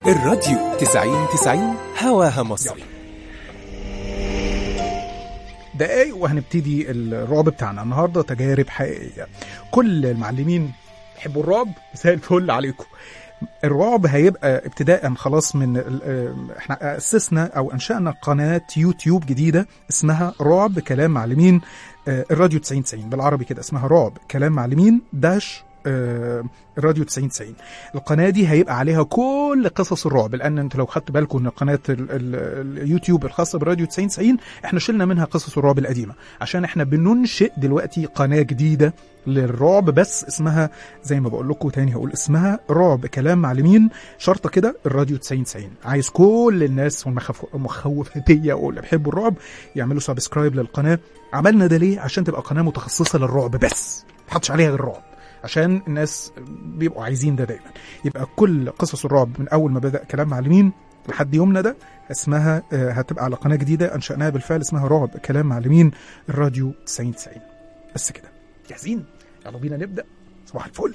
الراديو 90 هواها مصري. دقايق وهنبتدي الرعب بتاعنا النهارده. تجارب حقيقيه. كل المعلمين يحبوا الرعب، مساء الفل عليكم. الرعب هيبقى ابتداء خلاص من احنا اسسنا او انشأنا قناه يوتيوب جديده اسمها رعب كلام معلمين. الراديو 90 بالعربي كده اسمها رعب كلام معلمين داش الراديو 90. القناة دي هيبقى عليها كل قصص الرعب، لأن انت لو خدت بالكم ان قناة اليوتيوب الخاصة بالراديو 90 احنا شلنا منها قصص الرعب القديمة، عشان احنا بننشئ دلوقتي قناة جديدة للرعب، بس اسمها زي ما بقول لكم تاني هقول اسمها رعب كلام معلمين شرطة كده الراديو 90. عايز كل الناس والمخوفتية واللي بيحبوا الرعب يعملوا سبسكرايب للقناة. عملنا ده ليه؟ عشان تبقى قناة متخصصة للرعب بس، ما تحطش عليها غير الرعب، عشان الناس بيبقوا عايزين ده دايما. يبقى كل قصص الرعب من اول ما بدأ كلام معلمين لحد يومنا ده اسمها هتبقى على قناة جديدة انشأناها بالفعل اسمها رعب كلام معلمين الراديو 90. بس كده جاهزين؟ يلا بينا نبدأ. صباح الفل.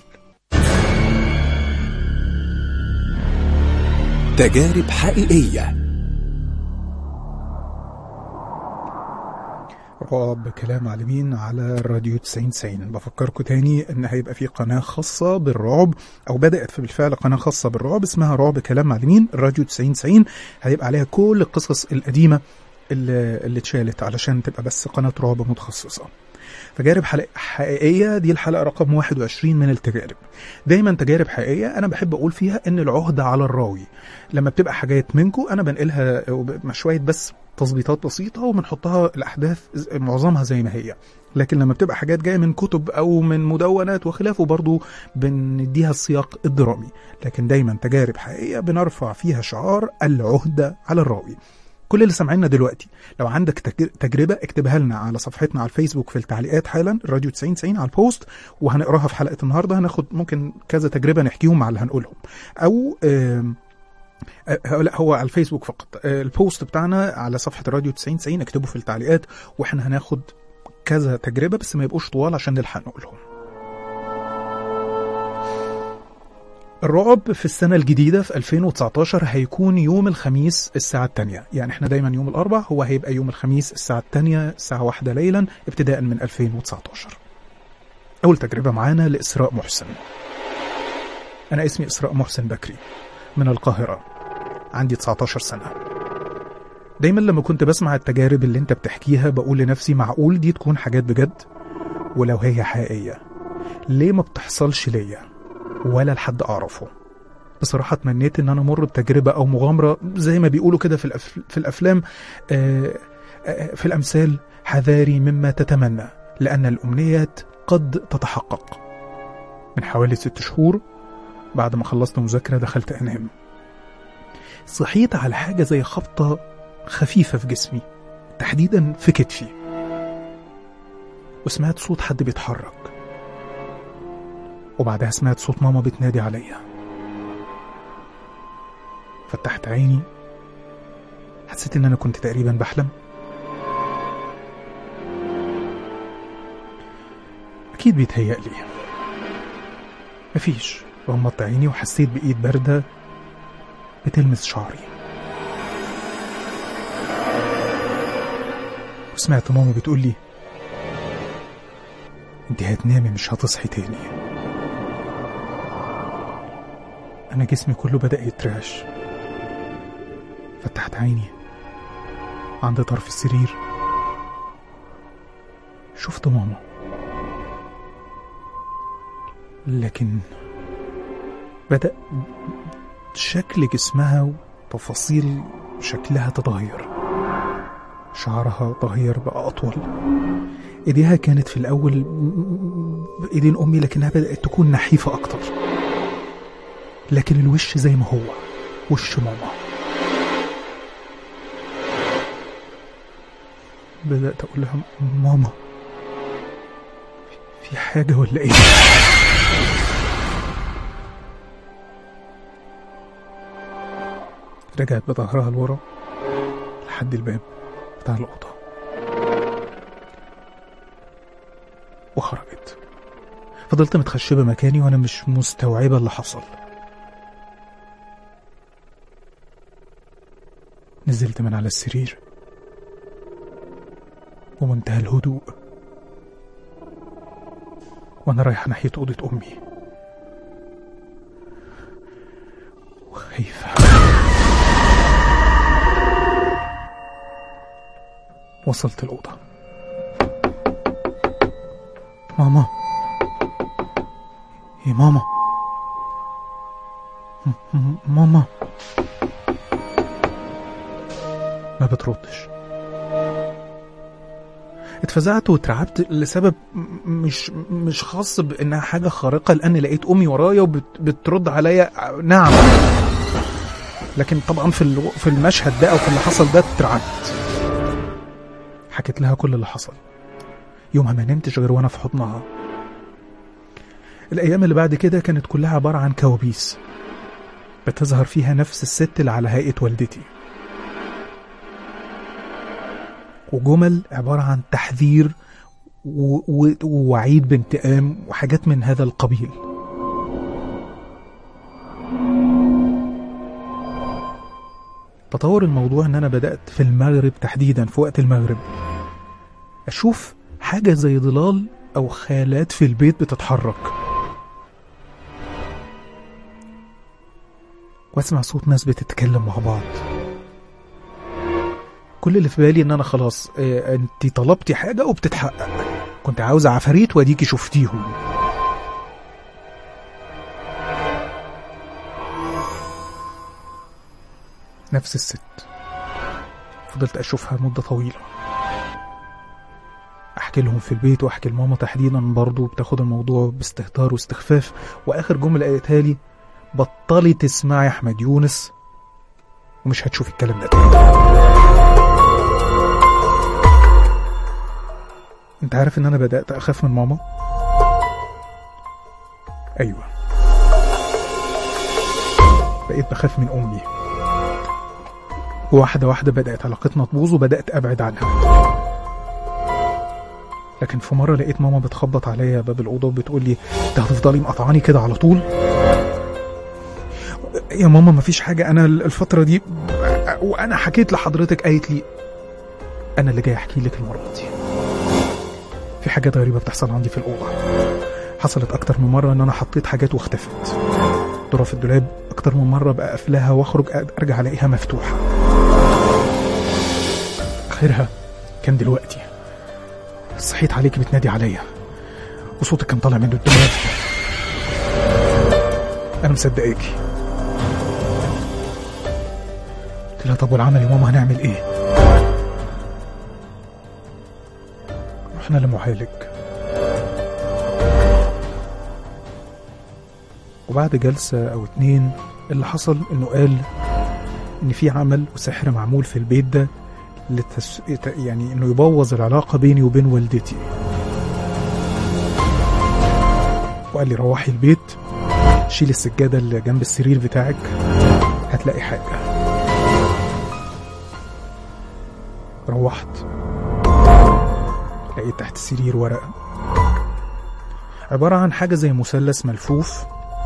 تجارب حقيقية. رعب كلام معلمين على الراديو 90. بفكركم تاني ان هيبقى في قناة خاصة بالرعب، او بدأت بالفعل قناة خاصة بالرعب اسمها رعب كلام معلمين الراديو 90. هيبقى عليها كل القصص القديمة اللي اتشالت علشان تبقى بس قناة رعب متخصصة. تجارب حقيقية دي الحلقة رقم 21 من التجارب. دايما تجارب حقيقية أنا بحب أقول فيها إن العهدة على الراوي. لما بتبقى حاجات منكم أنا بنقلها مع شوية بس تظبيطات بسيطة وبنحطها الأحداث معظمها زي ما هي، لكن لما بتبقى حاجات جاية من كتب أو من مدونات وخلافه برضو بنديها السياق الدرامي. لكن دايما تجارب حقيقية بنرفع فيها شعار العهدة على الراوي. كل اللي سمعنا دلوقتي لو عندك تجربة اكتبها لنا على صفحتنا على الفيسبوك في التعليقات حالا الراديو 90 على البوست، وهنقراها في حلقة النهاردة. هناخد ممكن كذا تجربة نحكيهم مع اللي هنقولهم، أو لا هو على الفيسبوك فقط. البوست بتاعنا على صفحة الراديو 90 اكتبوا في التعليقات، واحنا هناخد كذا تجربة بس ما يبقوش طوال عشان نلحق نقولهم. الرعب في السنة الجديدة في 2019 هيكون يوم الخميس الساعة 2. يعني احنا دايما يوم الأربع، هو هيبقى يوم الخميس الساعة 2 الساعة 1 ليلا ابتداء من 2019. أول تجربة معانا لإسراء محسن. أنا اسمي إسراء محسن بكري من القاهرة، عندي 19 سنة. دايما لما كنت بسمع التجارب اللي انت بتحكيها بقول لنفسي معقول دي تكون حاجات بجد؟ ولو هي حقيقية ليه ما بتحصلش ليا ولا لحد أعرفه؟ بصراحة تمنيت إن أنا أمر بتجربة أو مغامرة زي ما بيقولوا كده في الأفلام، في الأمثال: حذاري مما تتمنى لأن الأمنيات قد تتحقق. من حوالي 6 شهور بعد ما خلصت مذاكرة دخلت أنام، صحيت على حاجة زي خبطة خفيفة في جسمي، تحديدا في كتفي، وسمعت صوت حد بيتحرك، وبعدها سمعت صوت ماما بتنادي عليا. فتحت عيني، حسيت ان انا كنت تقريبا بحلم. اكيد بيتهيألي، مفيش. غمضت عيني وحسيت بإيد باردة بتلمس شعري، وسمعت ماما بتقولي: انت هتنامي مش هتصحي تاني. أنا جسمي كله بدأ يترعش. فتحت عيني عند طرف السرير، شفت ماما، لكن بدأ شكل جسمها وتفاصيل شكلها تتغير. شعرها تغير بقى أطول، إيديها كانت في الأول بإيدين أمي لكنها بدأت تكون نحيفة أكتر، لكن الوش زي ما هو وش ماما. بدأت أقول لها: ماما في حاجة ولا إيه؟ رجعت بظهرها لورا لحد الباب بتاع الأوضة وخرجت. فضلت متخشبة مكاني وأنا مش مستوعبة اللي حصل. نزلت من على السرير ومنتهى الهدوء وانا رايحة ناحية أوضة أمي وخايفة. وصلت الأوضة. ماما، يا ماما، ماما، ما بتردش. اتفزعت واترعبت لسبب مش خاص بانها حاجة خارقة، لان لقيت امي ورايا وبترد عليا نعم، لكن طبعا في المشهد ده او في اللي حصل ده اترعبت. حكيت لها كل اللي حصل. يومها ما نمتش غير وانا في حضنها. الايام اللي بعد كده كانت كلها عبارة عن كوابيس بتظهر فيها نفس الست اللي على هيئة والدتي، وجمل عبارة عن تحذير ووعيد بانتقام وحاجات من هذا القبيل. تطور الموضوع ان انا بدأت في المغرب تحديدا، في وقت المغرب اشوف حاجة زي ظلال او خيالات في البيت بتتحرك، واسمع صوت ناس بتتكلم مع بعض. كل اللي في بالي ان انا خلاص انتي طلبتي حاجة وبتتحقق، كنت عاوز عفاريت واديكي شفتيهم. نفس الست فضلت اشوفها مدة طويلة، احكي لهم في البيت واحكي لماما تحديدا برضو بتاخد الموضوع باستهتار واستخفاف. واخر جملة قالتها لي: بطلي تسمعي احمد يونس ومش هتشوفي الكلام ده تاني. انت عارف ان انا بدأت اخاف من ماما؟ ايوه، بقيت بخاف من امي، واحدة واحدة بدأت علاقتنا تبوظ وبدأت ابعد عنها. لكن في مرة لقيت ماما بتخبط عليا باب الأوضة وبتقول لي: انت هتفضلي مقطعاني كده على طول؟ يا ماما مفيش حاجة، أنا الفترة دي وأنا حكيت لحضرتك. قالت لي: أنا اللي جاي أحكي لك المرة دي، في حاجات غريبة بتحصل عندي في الأوضة. حصلت أكتر من مرة إن أنا حطيت حاجات واختفت. ظرف الدولاب أكتر من مرة بقى قافلاها وأخرج أرجع ألاقيها مفتوحة. آخرها كان دلوقتي صحيت عليكي بتنادي عليا وصوتك كان طالع من الدولاب. أنا مصدقاكي. قلت لها: طب والعمل يا ماما هنعمل إيه؟ رحنا لمعالج، وبعد جلسة أو 2 اللي حصل إنه قال إن في عمل وسحر معمول في البيت ده يعني إنه يبوظ العلاقة بيني وبين والدتي. وقال لي: روحي البيت، شيل السجادة اللي جنب السرير بتاعك، هتلاقي حاجة. روحت لقيت تحت السرير ورقة عبارة عن حاجة زي مثلث ملفوف.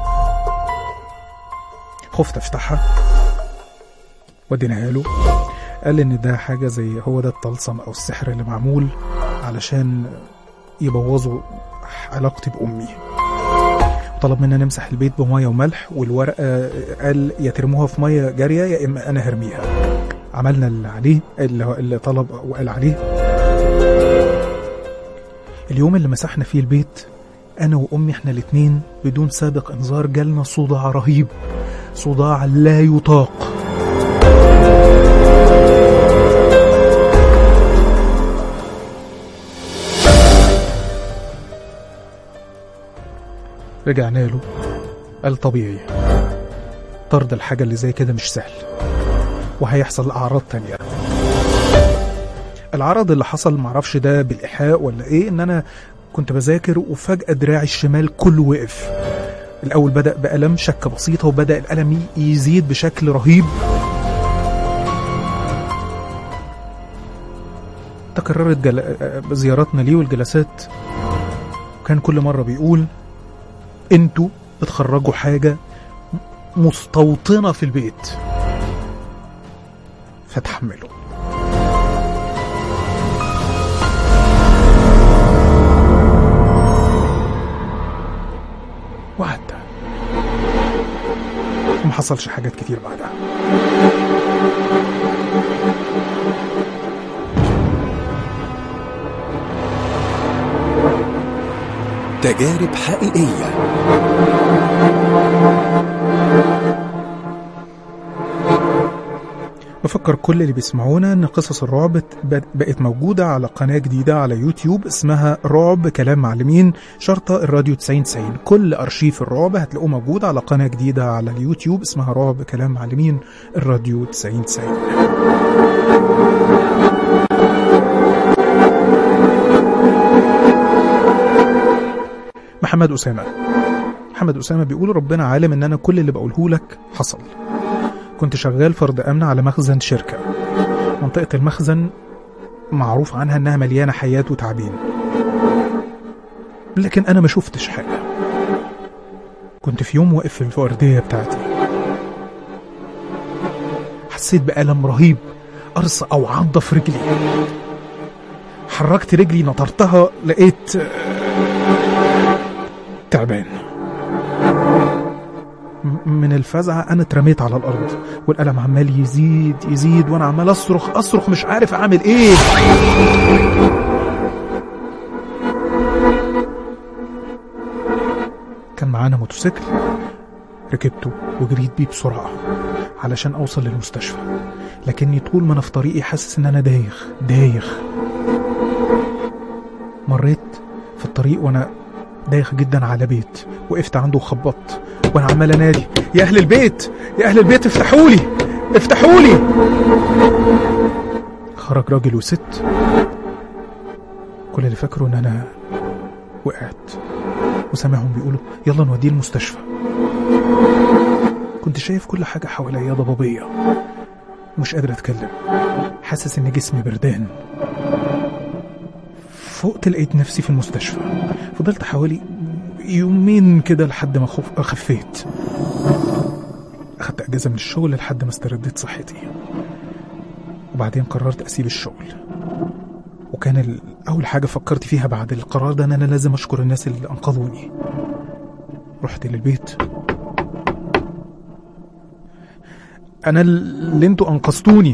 خفت افتحها وديناها له. قال ان ده حاجة زي هو ده الطلسم او السحر اللي معمول علشان يبوظوا علاقتي بأمي. طلب منا نمسح البيت بمية وملح، والورقة قال يا ترموها في مية جارية يا اما انا هرميها. عملنا اللي عليه اللي طلب وقال عليه. اليوم اللي مسحنا فيه البيت انا وامي احنا الاتنين بدون سابق انذار جالنا صداع رهيب، صداع لا يطاق. رجعنا له، قال طبيعي، طرد الحاجة اللي زي كده مش سهل وهيحصل أعراض تانية. العرض اللي حصل معرفش ده بالإيحاء ولا إيه، إن أنا كنت بذاكر وفجأة دراعي الشمال كله وقف. الأول بدأ بألم شكة بسيطة وبدأ الألم يزيد بشكل رهيب. تكررت زياراتنا ليه والجلسات، وكان كل مرة بيقول انتوا بتخرجوا حاجة مستوطنة في البيت. فتحمله. وعدى وما حصلش حاجات كتير بعدها. تجارب حقيقية. بفكر كل اللي بيسمعونا ان قصص الرعب بقت موجودة على قناة جديدة على يوتيوب اسمها رعب كلام معلمين شرطة الراديو 9090. كل ارشيف الرعب هتلاقوه موجود على قناة جديدة على اليوتيوب اسمها رعب كلام معلمين الراديو 9090. محمد أسامة بيقول ربنا عالم ان انا كل اللي بقوله لك حصل. كنت شغال فرد امن على مخزن شركة. منطقة المخزن معروف عنها انها مليانة حياة وتعبين، لكن انا ما شفتش حاجة. كنت في يوم واقف في الوردية بتاعتي، حسيت بألم رهيب، قرص او عضة في رجلي. حركت رجلي نطرتها لقيت تعبان. من الفزعة أنا اترميت على الأرض والألم عمال يزيد وأنا عمال أصرخ مش عارف أعمل إيه. كان معانا موتوسيكل، ركبته وجريت بيه بسرعة علشان أوصل للمستشفى، لكني طول ما أنا في طريقي حاسس إن أنا دايخ. مريت في الطريق وأنا دايخ جدا على بيت، وقفت عنده وخبطت وانا عمال انادي يا اهل البيت افتحوا لي. خرج راجل وست، كل اللي فاكره ان انا وقعت وسامعهم بيقولوا يلا نوديه المستشفى. كنت شايف كل حاجة حواليا ضبابية ومش قادر اتكلم، حاسس ان جسمي بردان. فوقت لقيت نفسي في المستشفى. فضلت حوالي يومين كده لحد ما خفيت. أخدت أجازة من الشغل لحد ما استرديت صحتي، وبعدين قررت أسيب الشغل. وكان أول حاجة فكرت فيها بعد القرار ده أن أنا لازم أشكر الناس اللي أنقذوني. رحت للبيت، أنا اللي انتوا أنقذتوني.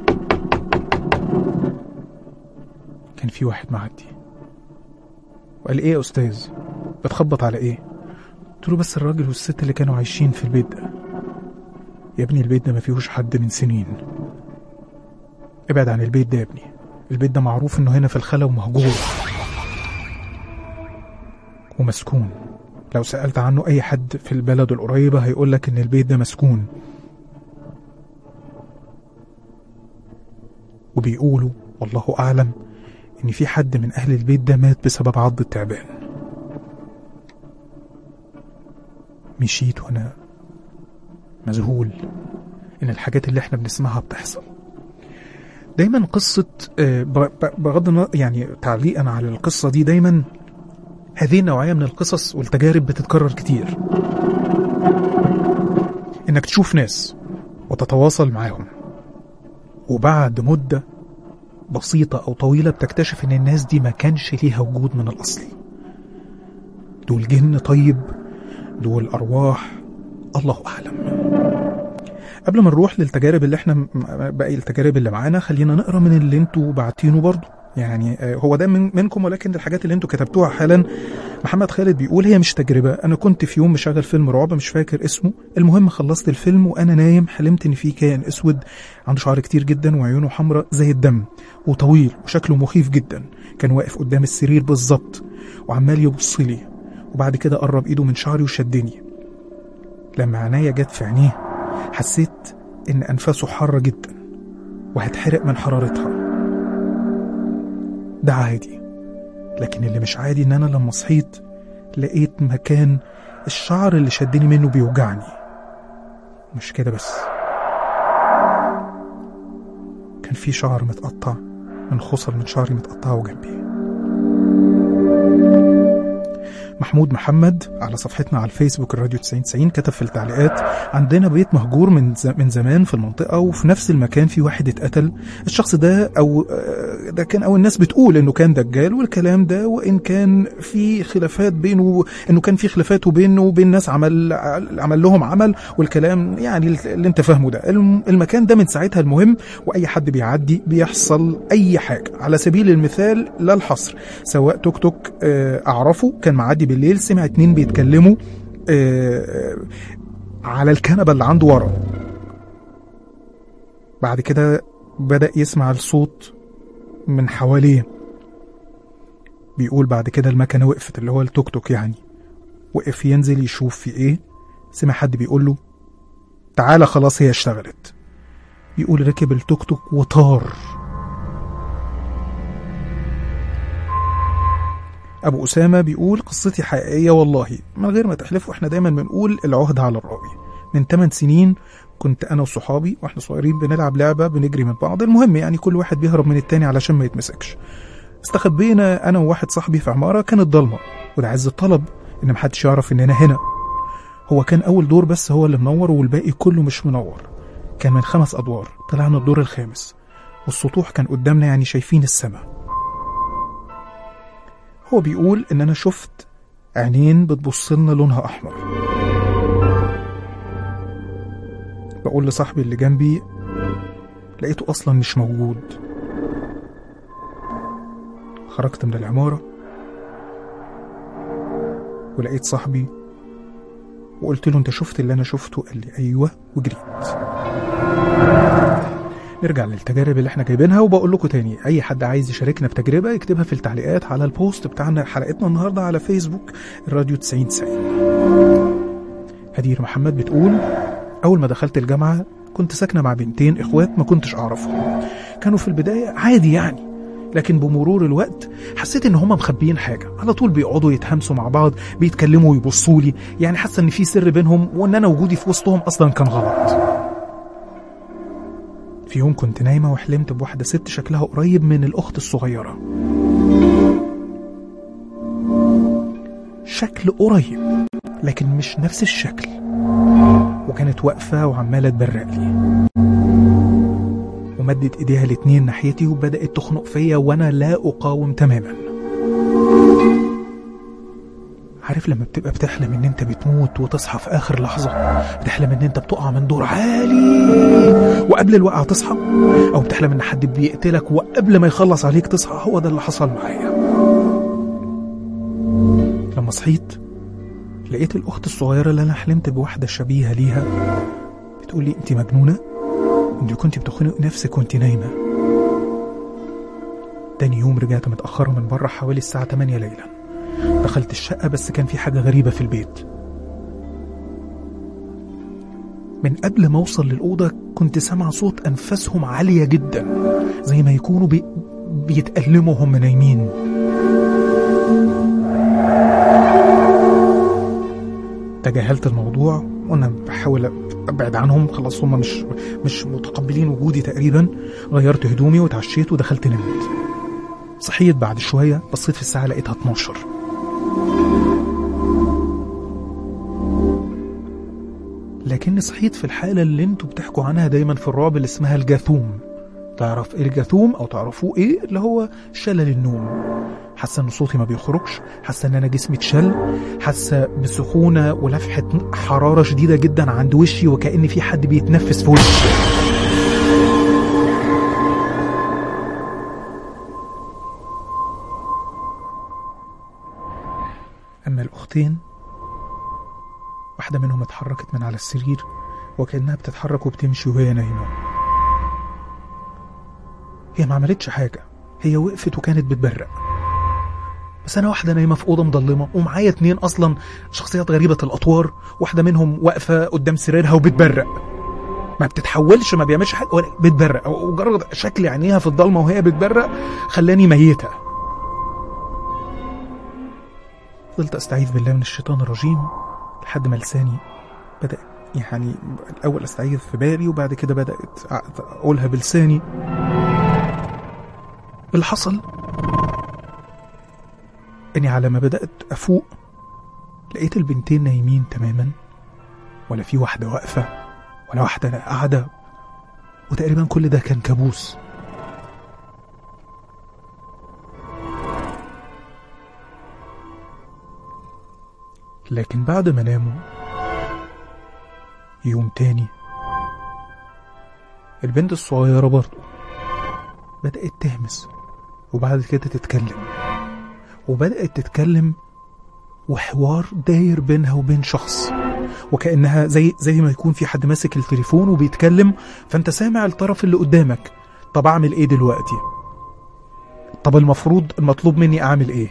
كان في واحد معدي وقال ايه يا أستاذ بتخبط على ايه؟ قلت له بس الراجل والست اللي كانوا عايشين في البيت ده. يا ابني البيت ده ما فيهوش حد من سنين، ابعد عن البيت ده يا ابني. البيت ده معروف انه هنا في الخلا ومهجور ومسكون. لو سألت عنه اي حد في البلد القريبة هيقولك ان البيت ده مسكون، وبيقولوا والله اعلم ان في حد من اهل البيت ده مات بسبب عض التعبان. مشيت وانا مذهول ان الحاجات اللي احنا بنسمعها بتحصل. دايما قصة بغض النظر يعني تعليقا على القصة دي، دايما هذه النوعية من القصص والتجارب بتتكرر كتير. انك تشوف ناس وتتواصل معاهم، وبعد مدة بسيطة أو طويلة بتكتشف إن الناس دي ما كانش ليها وجود من الأصل. دول جن طيب، دول أرواح، الله أعلم. قبل ما نروح للتجارب اللي احنا باقي التجارب اللي معانا، خلينا نقرأ من اللي انتوا بعتينه برضو. يعني هو ده منكم، ولكن الحاجات اللي انتوا كتبتوها حالا. محمد خالد بيقول هي مش تجربة، أنا كنت في يوم مشغل فيلم رعب مش فاكر اسمه. المهم خلصت الفيلم وأنا نايم حلمت إن في كائن أسود عنده شعر كتير جدا وعيونه حمراء زي الدم وطويل وشكله مخيف جدا. كان واقف قدام السرير بالظبط وعمال يبص لي، وبعد كده قرب إيده من شعري وشدني. لما عينيا جت في عينيه حسيت إن أنفاسه حارة جدا وهتحرق من حرارتها. ده عادي، لكن اللي مش عادي إن أنا لما صحيت لقيت مكان الشعر اللي شدني منه بيوجعني. مش كده بس، كان في شعر متقطع من خصل من شعري متقطعه جنبي. محمود محمد على صفحتنا على الفيسبوك الراديو 90 كتب في التعليقات: عندنا بيت مهجور من زمان في المنطقة، وفي نفس المكان في واحد اتقتل. الشخص ده ده كان الناس بتقول انه كان دجال والكلام ده، وان كان في خلافات بينه، انه كان في خلافات بينه وبين ناس عمل لهم عمل والكلام يعني اللي انت فاهمه ده. المكان ده من ساعتها المهم، واي حد بيعدي بيحصل اي حاجة. على سبيل المثال لا الحصر، سواء توك توك اعرفه كان معدي بالليل، سمع 2 بيتكلموا على الكنبة اللي عنده ورا. بعد كده بدأ يسمع الصوت من حواليه. بيقول بعد كده المكنة وقفت، اللي هو التوك توك يعني، وقف ينزل يشوف في ايه. سمع حد بيقول له: تعالى خلاص هي اشتغلت. بيقول ركب التوك توك وطار. أبو أسامة بيقول: قصتي حقيقية والله من غير ما تحلفوا، احنا دايما بنقول العهد على الراوي. من 8 سنين كنت أنا وصحابي واحنا صغيرين بنلعب لعبة بنجري من بعض، المهم يعني كل واحد بيهرب من التاني علشان ما يتمسكش. استخبينا أنا وواحد صاحبي في عمارة كانت ضلمة، وده عز الطلب إن محدش يعرف إننا هنا. هو كان أول دور بس هو اللي منور والباقي كله مش منور. كان من 5 أدوار، طلعنا الدور الخامس والسطوح كان قدامنا يعني شايفين السماء. هو بيقول إن أنا شفت عينين بتبصلنا لونها أحمر. بقول لصاحبي اللي جنبي: لقيته أصلا مش موجود. خرجت من العمارة ولقيت صاحبي وقلت له: أنت شفت اللي أنا شفته؟ قال لي: أيوة، وجريت. نرجع للتجارب اللي احنا جايبينها، وبقول لكم تاني اي حد عايز يشاركنا بتجربه يكتبها في التعليقات على البوست بتاعنا حلقتنا النهارده على فيسبوك الراديو 90. هدير محمد بتقول: اول ما دخلت الجامعه كنت ساكنه مع 2 اخوات ما كنتش اعرفهم. كانوا في البدايه عادي يعني، لكن بمرور الوقت حسيت ان هم مخبيين حاجه، على طول بيقعدوا يتهمسوا مع بعض، بيتكلموا ويبصوا لي، يعني حاسه ان في سر بينهم وان انا وجودي في وسطهم اصلا كان غلط. في يوم كنت نايمة وحلمت بواحدة ست شكلها قريب من الأخت الصغيرة، شكل قريب لكن مش نفس الشكل، وكانت واقفة وعمالة تبرق لي ومدت ايديها ال2 ناحيتي وبدأت تخنق فيا وانا لا اقاوم تماما. عارف لما بتبقى بتحلم ان انت بتموت وتصحى في اخر لحظة، بتحلم ان انت بتقع من دور عالي وقبل الوقعة تصحى، او بتحلم ان حد بيقتلك وقبل ما يخلص عليك تصحى. هو ده اللي حصل معايا. لما صحيت لقيت الاخت الصغيرة اللي انا حلمت بواحدة شبيهة ليها بتقولي: انت مجنونة؟ انت كنت بتخنق نفسك وانت نايمة. تاني يوم رجعت متأخرة من بره حوالي الساعة 8 ليلا. دخلت الشقة بس كان في حاجة غريبة في البيت. من قبل ما اوصل للأوضة كنت سامع صوت أنفاسهم عالية جدا، زي ما يكونوا بيتألموا هم نايمين. تجاهلت الموضوع وانا بحاول ابعد عنهم، خلاص هم مش متقبلين وجودي تقريبا. غيرت هدومي وتعشيت ودخلت نمت. صحيت بعد شوية، بصيت في الساعة لقيتها 12. لكني صحيت في الحالة اللي انتوا بتحكوا عنها دايما في الرعب اللي اسمها الجاثوم. تعرف ايه الجاثوم او تعرفوه ايه؟ اللي هو شلل النوم. حاسه ان صوتي ما بيخرجش، حاسه ان انا جسمي اتشل، حاسه بسخونه ولفحه حراره شديده جدا عند وشي وكأن في حد بيتنفس في وشي. اما الاختين، واحده منهم اتحركت من على السرير وكأنها بتتحرك وبتمشي وهي نايمه. هي ما عملتش حاجه، هي وقفت وكانت بتبرق. بس انا واحده نايمه في اوضه مظلمه ومعايا 2 اصلا شخصيات غريبه الاطوار، واحده منهم واقفه قدام سريرها وبتبرق، ما بتتحولش، ما بيعملش حاجه ولا بتبرق، او مجرد شكل عينيها في الضلمه وهي بتبرق خلاني ميته. فضلت استعيذ بالله من الشيطان الرجيم لحد ما لساني بدأ يعني الاول استعيذ في بالي وبعد كده بدأت اقولها بلساني. اللي حصل اني على ما بدأت افوق لقيت البنتين نايمين تماما، ولا في واحدة واقفة ولا واحدة قاعدة، وتقريبا كل ده كان كابوس. لكن بعد ما ناموا يوم تاني البنت الصغيرة برضو بدأت تهمس، وبعد كده تتكلم، وبدأت تتكلم وحوار داير بينها وبين شخص، وكأنها زي ما يكون في حد ماسك التليفون وبيتكلم، فانت سامع الطرف اللي قدامك. طب اعمل ايه دلوقتي؟ طب المطلوب مني اعمل ايه؟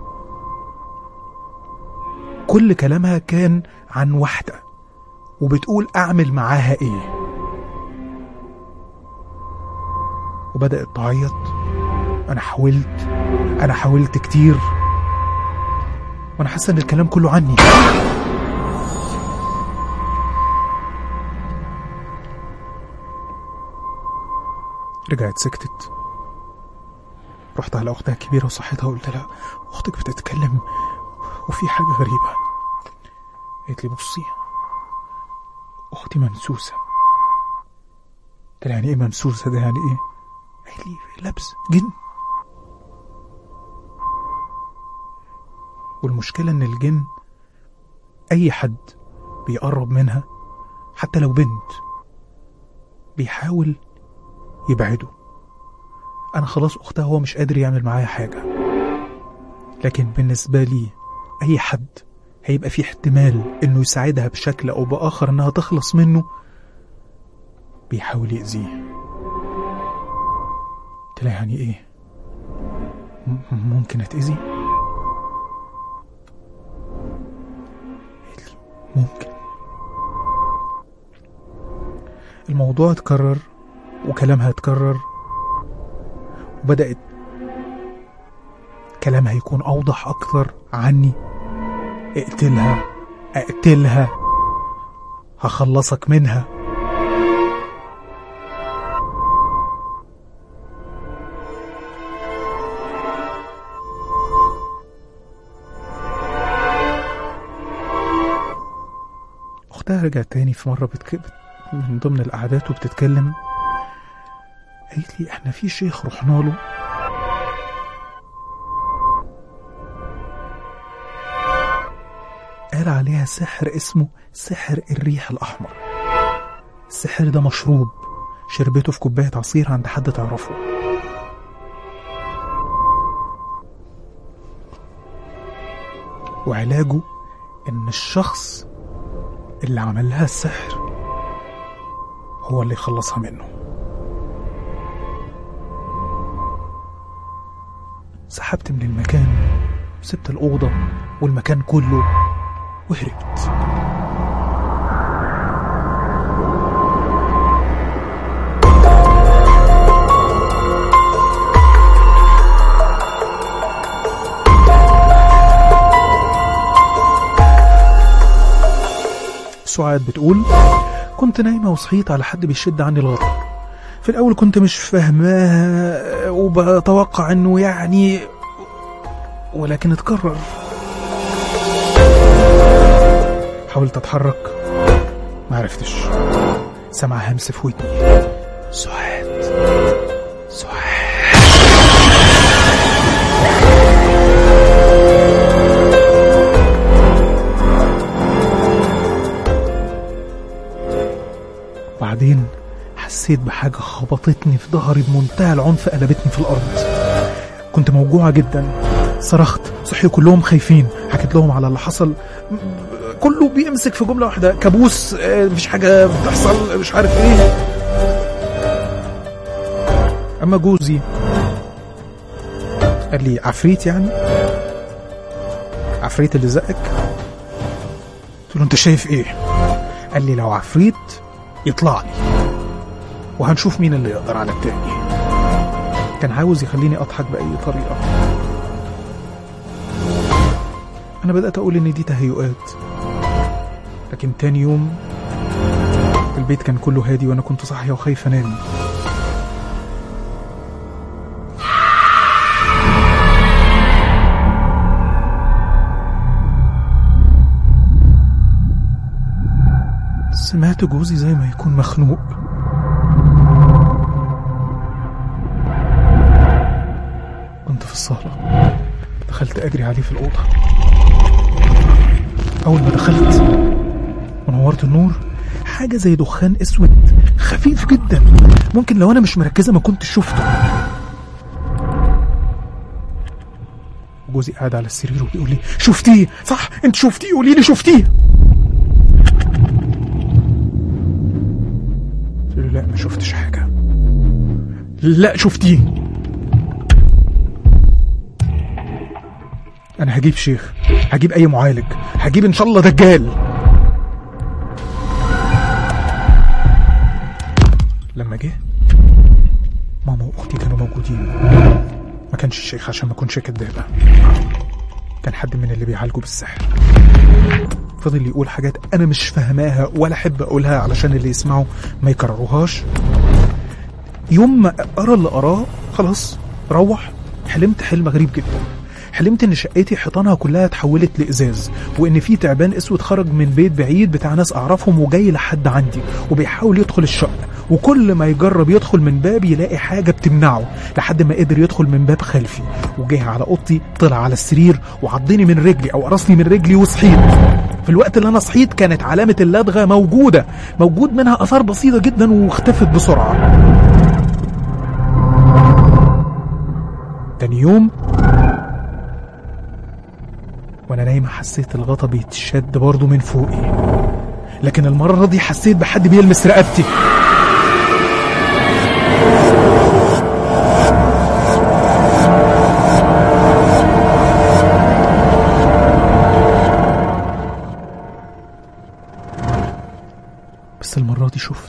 كل كلامها كان عن واحدة وبتقول اعمل معاها ايه. وبدأت تعيط. انا حاولت كتير، وانا حاسه ان الكلام كله عني. رجعت سكتت. رحت على اختها الكبيره وصحيتها وقلت لها اختك بتتكلم وفي حاجه غريبه. قالت لي بصي اختي ممسوسه. قلت لها يعني ايه ممسوسه؟ ده يعني ايه؟ قالت لي لبس جن. والمشكلة ان الجن اي حد بيقرب منها حتى لو بنت بيحاول يبعده. انا خلاص اختها هو مش قادر يعمل معايا حاجة، لكن بالنسبة لي اي حد هيبقى فيه احتمال انه يساعدها بشكل او باخر انها تخلص منه بيحاول يأذيه. قلت لها يعني ايه؟ ممكن اتأذي؟ ممكن. الموضوع اتكرر وكلامها اتكرر، وبدأت كلامها يكون أوضح أكثر عني. اقتلها، هخلصك منها. أختها رجعت تاني في مرة من ضمن القعدات وبتتكلم. قالت لي احنا في شيخ رحنا له قال عليها سحر اسمه سحر الريح الأحمر. السحر ده مشروب شربته في كوباية عصير عند حد تعرفه. وعلاجه ان الشخص اللي عمل لها السحر هو اللي يخلصها منه. سحبت من المكان، سبت الأوضة والمكان كله وهربت. سعاد بتقول كنت نايمة وصحيت على حد بيشد عني الغطا. في الأول كنت مش فاهماه وبتوقع أنه يعني، ولكن اتكرر. حاولت أتحرك ما عرفتش. سمع همس في ودني، سعاد. بعدين حسيت بحاجة خبطتني في ظهري بمنتهى العنف، قلبتني في الأرض. كنت موجوعة جدا، صرخت، صحيوا كلهم خايفين. حكيت لهم على اللي حصل، كله بيمسك في جملة واحدة، كابوس، مفيش حاجة بتحصل، مش عارف ايه. اما جوزي قال لي عفريت، يعني عفريت اللي زقك؟ قلت له انت شايف ايه؟ قال لي لو عفريت يطلع لي وهنشوف مين اللي يقدر على التاني. كان عاوز يخليني اضحك بأي طريقة. انا بدأت اقول ان دي تهيؤات، لكن تاني يوم البيت كان كله هادي وانا كنت صاحية وخايفة انام. سمعت جوزي زي ما يكون مخنوق. كنت في الصالة، دخلت أجري عليه في الأوضة. أول ما دخلت ونورت النور، حاجة زي دخان أسود خفيف جدا، ممكن لو أنا مش مركزة ما كنت شفته. جوزي قاعد على السرير وبيقول لي شفتيه؟ صح انت شفتيه؟ قولي لي شفتيه. قلت له لا ما شفتش حاجة. لا شفتيه. انا هجيب شيخ، هجيب اي معالج، هجيب ان شاء الله دجال. لما جه ماما واختي كانوا موجودين. ما كانش الشيخ عشان ما كنش كدابة، كان حد من اللي بيعالجوا بالسحر. فضل يقول حاجات انا مش فاهماها ولا احب اقولها علشان اللي يسمعوا ما يكرروهاش. يوم ما ارى اللي اراه خلاص روح، حلمت حلم غريب جدا. حلمت ان شقتي حيطانها كلها اتحولت لازاز، وان في تعبان اسود خرج من بيت بعيد بتاع ناس اعرفهم وجاي لحد عندي وبيحاول يدخل الشقه، وكل ما يجرب يدخل من باب يلاقي حاجه بتمنعه، لحد ما قدر يدخل من باب خلفي وجه على اوضتي، طلع على السرير وعضني من رجلي او قرصني من رجلي وصحيت. في الوقت اللي انا صحيت كانت علامه اللدغه موجود منها اثار بسيطه جدا واختفت بسرعه. تاني يوم وانا نايمه حسيت الغطا بيتشد برضه من فوقي، لكن المره دي حسيت بحد بيلمس رقبتي. بس المره دي شفت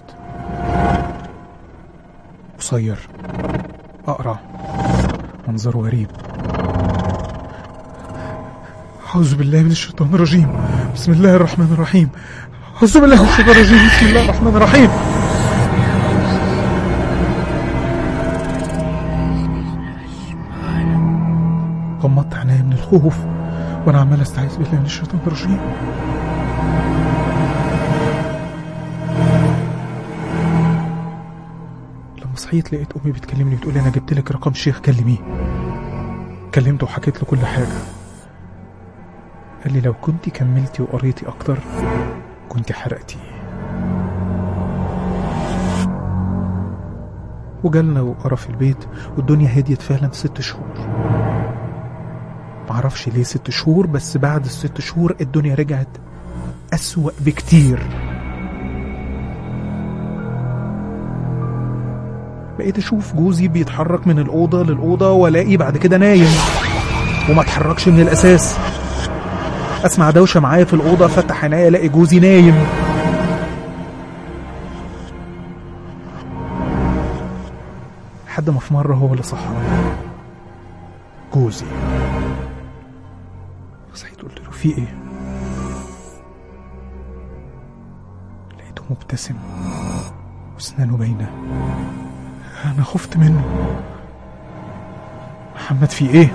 قصير اقرع، منظره غريب. أعوذ بالله من الشيطان الرجيم، بسم الله الرحمن الرحيم. أعوذ بالله من الشيطان الرجيم، بسم الله الرحمن الرحيم. غمضت عيني من الخوف وأنا عمال أستعيذ بالله من الشيطان الرجيم. لما صحيت لقيت أمي بتكلمني بتقولي أنا جبت لك رقم شيخ كلميه. كلمته وحكيت له كل حاجة. قال لي لو كنت كملتي وقريتي اكتر كنت حرقتي. وجالنا وقرا في البيت والدنيا هديت فعلا 6 شهور. معرفش ليه 6 شهور، بس بعد ال6 شهور الدنيا رجعت أسوأ بكتير. بقيت اشوف جوزي بيتحرك من الأوضة للأوضة والاقي بعد كده نايم وما اتحركش من الأساس. اسمع دوشه معايا في الاوضه، فتح عينيا الاقي جوزي نايم. لحد ما في مره هو اللي صحاني، جوزي. صحيت قلت له في ايه؟ لقيته مبتسم واسنانه باينه. انا خفت منه. محمد في ايه؟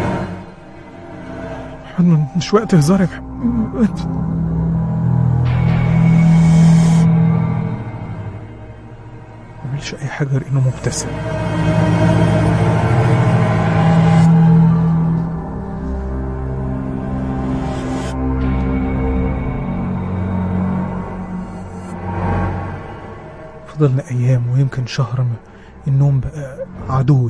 مش وقت هزار يا محمد. مش اي حاجه غير انه مبتسم. فضلنا ايام ويمكن شهر النوم بقى عدوي.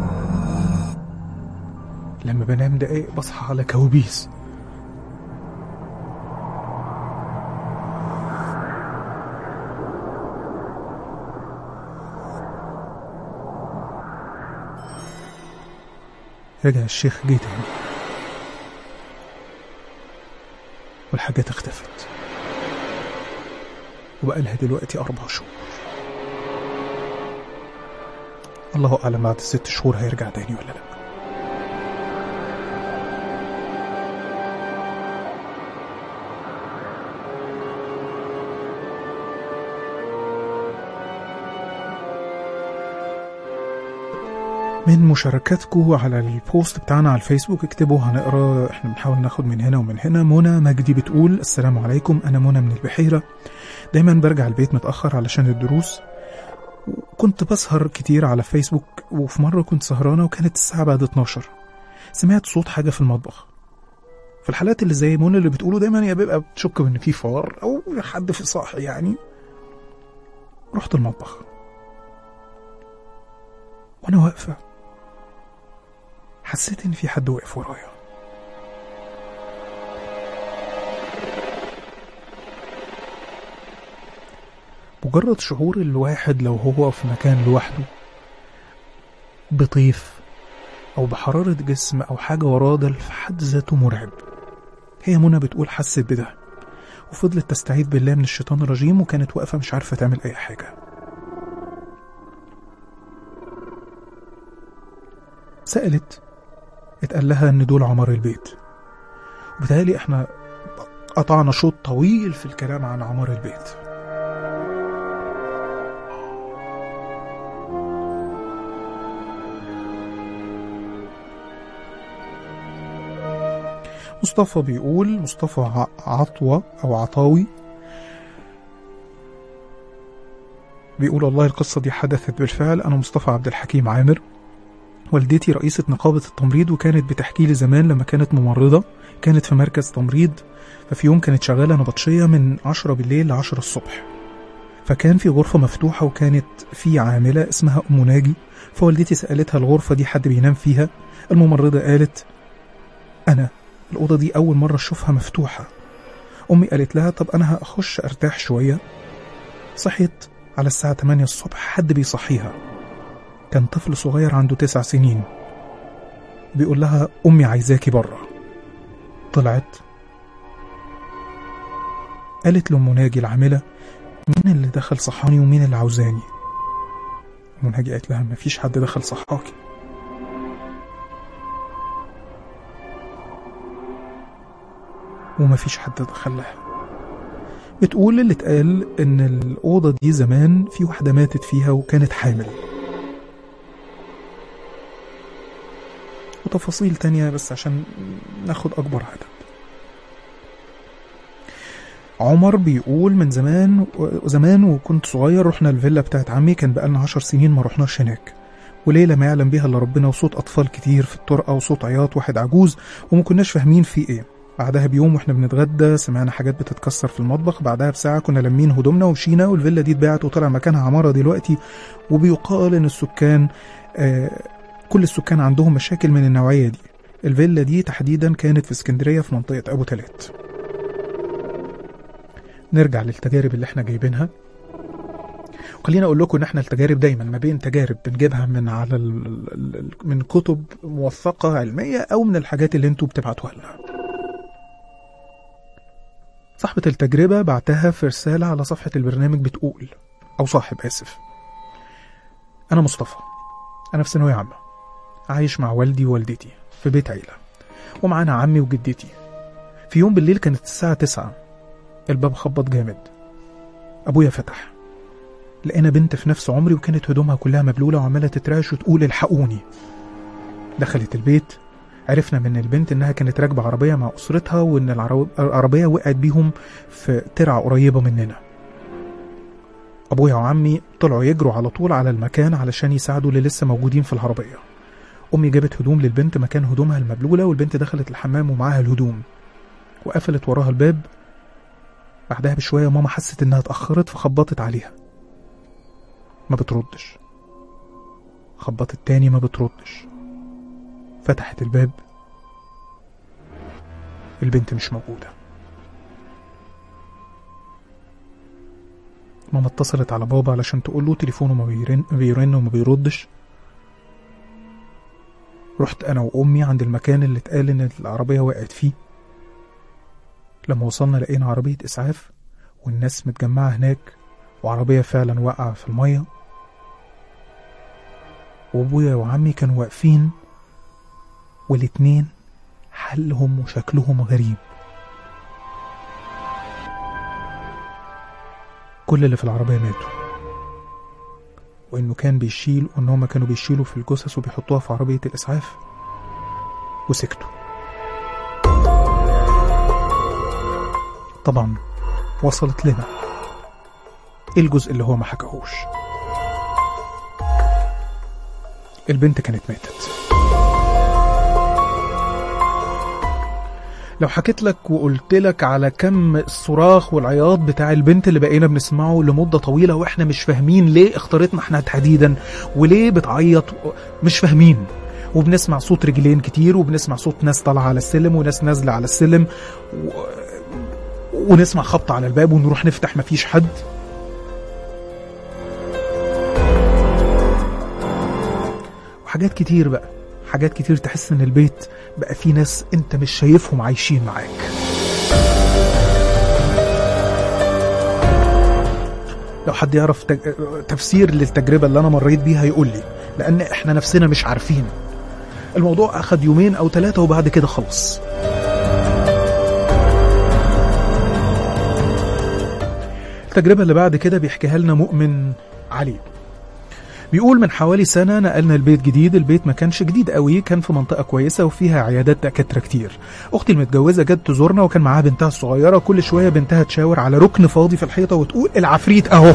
لما بنام دقايق بصحى على كوابيس. رجع الشيخ جه تاني والحاجات اختفت، وبقى لها دلوقتي 4 شهور. الله أعلم بعد 6 شهور هيرجع تاني ولا لا. من مشاركاتكم على البوست بتاعنا على الفيسبوك اكتبوا هنقرا. احنا بنحاول ناخد من هنا ومن هنا. منى مجدي بتقول السلام عليكم، انا منى من البحيرة. دايما برجع البيت متأخر علشان الدروس، وكنت بسهر كتير على فيسبوك. وفي مرة كنت سهرانة وكانت الساعة بعد 12، سمعت صوت حاجة في المطبخ. في الحالات اللي زي منى اللي بتقوله دايما يا بيبقى بتشك ان في فار او حد في صاحي يعني. رحت المطبخ وانا واقفة حسيت ان في حد واقف ورايا. مجرد شعور الواحد لو هو في مكان لوحده بطيف او بحرارة جسم او حاجة وراه، ده في حد ذاته مرعب. هي منى بتقول حست بده وفضلت تستعيذ بالله من الشيطان الرجيم، وكانت واقفة مش عارفة تعمل اي حاجة. سألت، اتقال لها ان دول عمار البيت. وبالتالي احنا قطعنا شوط طويل في الكلام عن عمار البيت. مصطفى بيقول، مصطفى عطوة أو عطاوي بيقول والله القصة دي حدثت بالفعل. أنا مصطفى عبد الحكيم عامر، والدتي رئيسة نقابة التمريض، وكانت بتحكي لي زمان لما كانت ممرضة كانت في مركز تمريض. ففي يوم كانت شغالة نبطشية من 10 بالليل ل10 الصبح، فكان في غرفة مفتوحة وكانت في عاملة اسمها أم ناجي. فوالدتي سألتها الغرفة دي حد بينام فيها؟ الممرضة قالت أنا، الأوضة دي أول مرة أشوفها مفتوحة. أمي قالت لها طب أنا هخش أرتاح شوية. صحيت على الساعة 8 الصبح حد بيصحيها، كان طفل صغير عنده 9 سنين، بيقول لها أمي عايزاكي برا. طلعت قالت له مناجي العاملة مين اللي دخل صحاني ومين اللي عاوزاني؟ مناجي قالت لها مفيش حد دخل صحاكي. ومفيش حد دخل لها. بتقول اللي اتقال ان الأوضة دي زمان في واحدة ماتت فيها وكانت حامل، وتفاصيل تانية بس عشان ناخد أكبر عدد. عمر بيقول من زمان وكنت صغير رحنا الفيلا بتاعت عمي، كان بقالنا 10 سنين ما رحناش هناك. وليلة ما يعلم بيها الا ربنا، وصوت أطفال كتير في الطرقة وصوت عياط واحد عجوز وما كناش فاهمين في ايه. بعدها بيوم واحنا بنتغدى سمعنا حاجات بتتكسر في المطبخ. بعدها بساعة كنا لمين هدومنا ومشينا، والفيلا دي اتباعت وطلع مكانها عمارة دلوقتي. وبيقال ان السكان كل السكان عندهم مشاكل من النوعية دي. الفيلا دي تحديدا كانت في اسكندرية في منطقة أبو تلات. نرجع للتجارب اللي احنا جايبينها، وخلينا اقول لكم ان احنا التجارب دايما ما بين تجارب بنجيبها من على من كتب موثقة علمية او من الحاجات اللي انتوا بتبعتوها لنا. صاحبة التجربة بعتها في رسالة على صفحة البرنامج بتقول، او صاحب اسف، انا مصطفى، انا في ثانوية عامة، عايش مع والدي ووالدتي في بيت عيلة، ومعانا عمي وجدتي. في يوم بالليل كانت الساعة 9، الباب خبط جامد. ابويا فتح، لقينا بنت في نفس عمري وكانت هدومها كلها مبلولة وعمالة تترعش وتقول الحقوني. دخلت البيت، عرفنا من البنت انها كانت راكبة عربية مع اسرتها، وان العربية وقعت بيهم في ترعة قريبة مننا. ابويا وعمي طلعوا يجروا على طول على المكان علشان يساعدوا اللي لسه موجودين في العربية. امي جابت هدوم للبنت مكان هدومها المبلولة، والبنت دخلت الحمام ومعاها الهدوم وقفلت وراها الباب. بعدها بشوية ماما حست انها اتأخرت فخبطت عليها، ما بتردش. خبطت تاني ما بتردش. فتحت الباب، البنت مش موجودة. ماما اتصلت على بابا علشان تقول له تليفونه ما بيرن وما بيردش. رحت انا وامي عند المكان اللي اتقال ان العربية وقعت فيه. لما وصلنا لقينا عربية اسعاف والناس متجمعة هناك، وعربية فعلا وقع في المية، وابويا وعمي كانوا واقفين، والاتنين حالهم وشكلهم غريب. كل اللي في العربية ماتوا، وانه كان بيشيل وانهم كانوا بيشيلوا في الجثث وبيحطوها في عربية الاسعاف وسكتوا. طبعا وصلت لنا ايه الجزء اللي هو ما حكاهوش؟ البنت كانت ماتت. لو حكيت لك وقلت لك على كم الصراخ والعياط بتاع البنت اللي بقينا بنسمعه لمدة طويلة واحنا مش فاهمين ليه اختارتنا احنا تحديدا وليه بتعيط، مش فاهمين. وبنسمع صوت رجلين كتير، وبنسمع صوت ناس طالعة على السلم وناس نازلة على السلم، ونسمع خبط على الباب ونروح نفتح مفيش حد. وحاجات كتير بقى، حاجات كتير تحس ان البيت بقى فيه ناس انت مش شايفهم عايشين معاك. لو حد يعرف تفسير للتجربة اللي انا مريت بيها يقول لي، لان احنا نفسنا مش عارفين. الموضوع اخد 2 أو 3 وبعد كده خلص. التجربة اللي بعد كده بيحكيها لنا مؤمن علي. بيقول من حوالي سنة نقلنا البيت جديد. البيت ما كانش جديد قوي، كان في منطقة كويسة وفيها عيادات دكاترة كتير. أختي المتجوزة جت تزورنا وكان معاها بنتها الصغيرة. كل شوية بنتها تشاور على ركن فاضي في الحيطة وتقول العفريت أهو.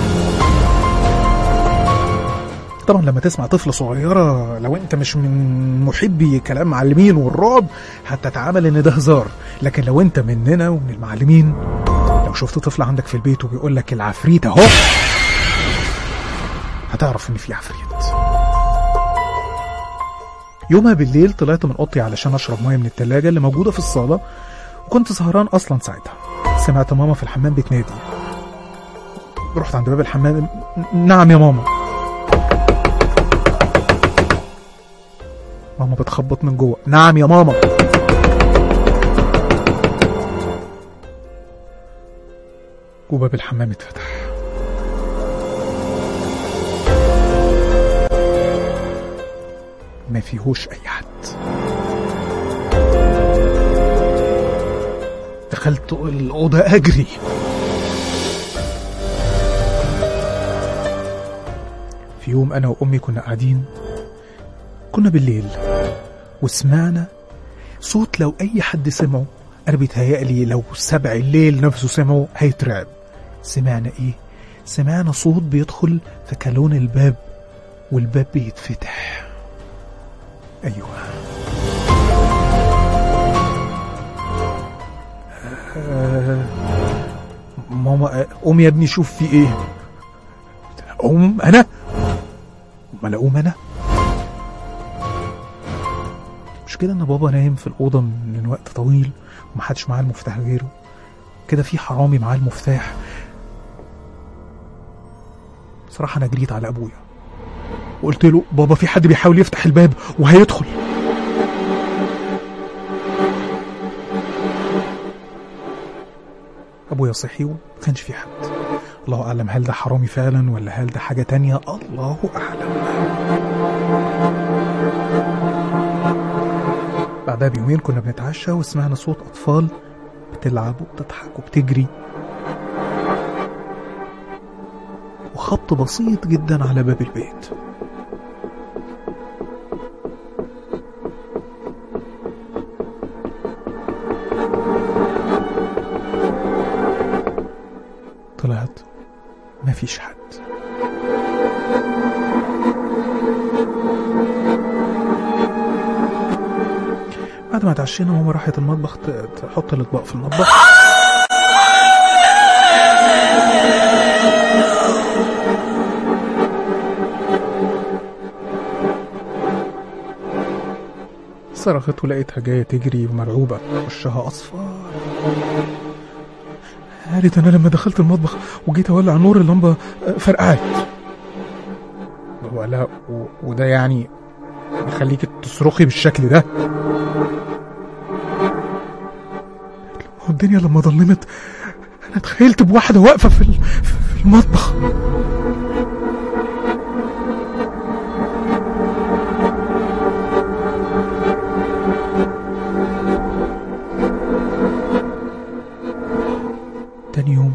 طبعا لما تسمع طفلة صغيرة، لو انت مش من محبي كلام معلمين والرعب هتتعامل ان ده هزار، لكن لو انت مننا ومن المعلمين، لو شفت طفل عندك في البيت وبيقول لك العفريت اهو، هتعرف ان في عفريت. يومها بالليل طلعت من اوضتي علشان اشرب ميه من التلاجة اللي موجودة في الصالة، وكنت سهران اصلا ساعتها. سمعت ماما في الحمام بتنادي. رحت عند باب الحمام. نعم يا ماما. ماما بتخبط من جوه. نعم يا ماما. وباب الحمام اتفتح. ما فيهوش اي حد. دخلت الأوضة اجري. في يوم انا وامي كنا قاعدين، كنا بالليل، وسمعنا صوت لو اي حد سمعه، انا بيتهيألي لو سبع الليل نفسه سمعه هيترعب. سمعنا ايه؟ سمعنا صوت بيدخل في كالون الباب والباب بيتفتح. ايوه. ماما قوم يا ابني شوف في ايه. قوم انا؟ ما لا قوم انا؟ مش كده ان بابا نايم في الأوضة من وقت طويل ومحدش معاه المفتاح غيره؟ كده في حرامي معاه المفتاح. صراحة انا جريت على ابويا وقلت له بابا في حد بيحاول يفتح الباب وهيدخل. ابويا صحي وما كانش في حد. الله اعلم هل ده حرامي فعلا ولا هل ده حاجة تانية، الله اعلم. بعدها بيومين كنا بنتعشى وسمعنا صوت اطفال بتلعب وبتضحك وبتجري، وخبط بسيط جدا على باب البيت. طلعت مفيش حد. بعد ما اتعشينا ماما راحت المطبخ تحط الاطباق في المطبخ. صرخت ولقيتها جايه تجري ومرعوبه، وشها اصفر. قالت انا لما دخلت المطبخ وجيت اولع نور اللمبه فرقعت. ولا وده يعني يخليك تصرخي بالشكل ده؟ والدنيا لما ظلمت انا تخيلت بواحده واقفه في المطبخ. تاني يوم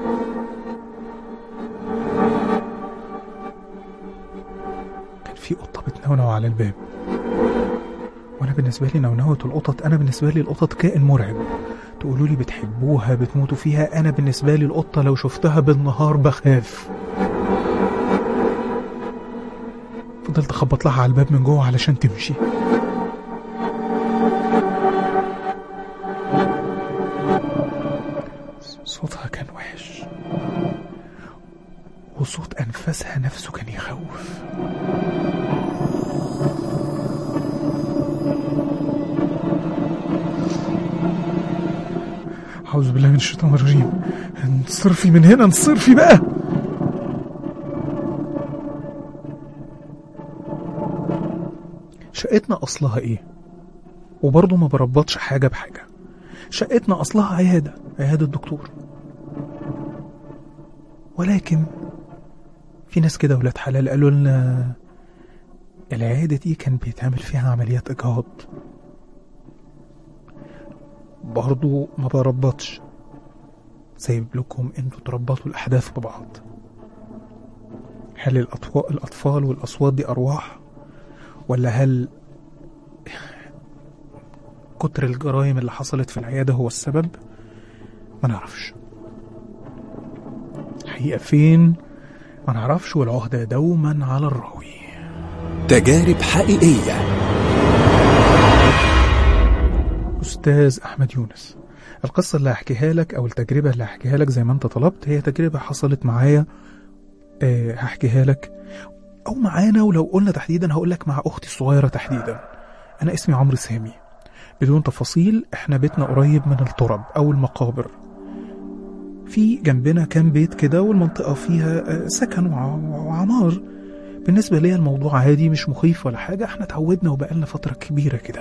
كان في قطه بتنونو على الباب، وانا بالنسبه لي نونوة القطط، انا بالنسبه لي القطط كائن مرعب. تقولوا لي بتحبوها بتموتوا فيها، أنا بالنسبة لي القطة لو شفتها بالنهار بخاف. فضلت أخبط لها على الباب من جوه علشان تمشي. صوتها كان وحش، وصوت أنفاسها نفسه كان يخوف. أعوذ بالله من الشيطان الرجيم. انصرفي من هنا، انصرفي بقى. شقتنا أصلها إيه؟ وبرضه ما بربطش حاجة بحاجة. شقتنا أصلها عيادة دكتور، ولكن في ناس كده ولاد حلال قالوا لنا العيادة دي كان بيتعمل فيها عمليات إجهاض. برضو ما بربطش، سايب لكم انتوا تربطوا الأحداث ببعض. هل الأطفال والأصوات دي أرواح، ولا هل كتر الجرائم اللي حصلت في العيادة هو السبب؟ ما نعرفش حقيقة فين، ما نعرفش، والعهدة دوما على الراوي. تجارب حقيقية. أستاذ أحمد يونس، القصة اللي هحكيها لك أو التجربة اللي هحكيها لك زي ما أنت طلبت هي تجربة حصلت معايا. هحكيها لك أو معانا، ولو قلنا تحديدا هقول لك مع أختي الصغيرة تحديدا. أنا اسمي عمرو سامي. بدون تفاصيل، إحنا بيتنا قريب من الترب أو المقابر. في جنبنا كان بيت كده، والمنطقة فيها سكن وعمار. بالنسبة لي الموضوع عادي، مش مخيف ولا حاجة، احنا اتعودنا وبقالنا فترة كبيرة كده.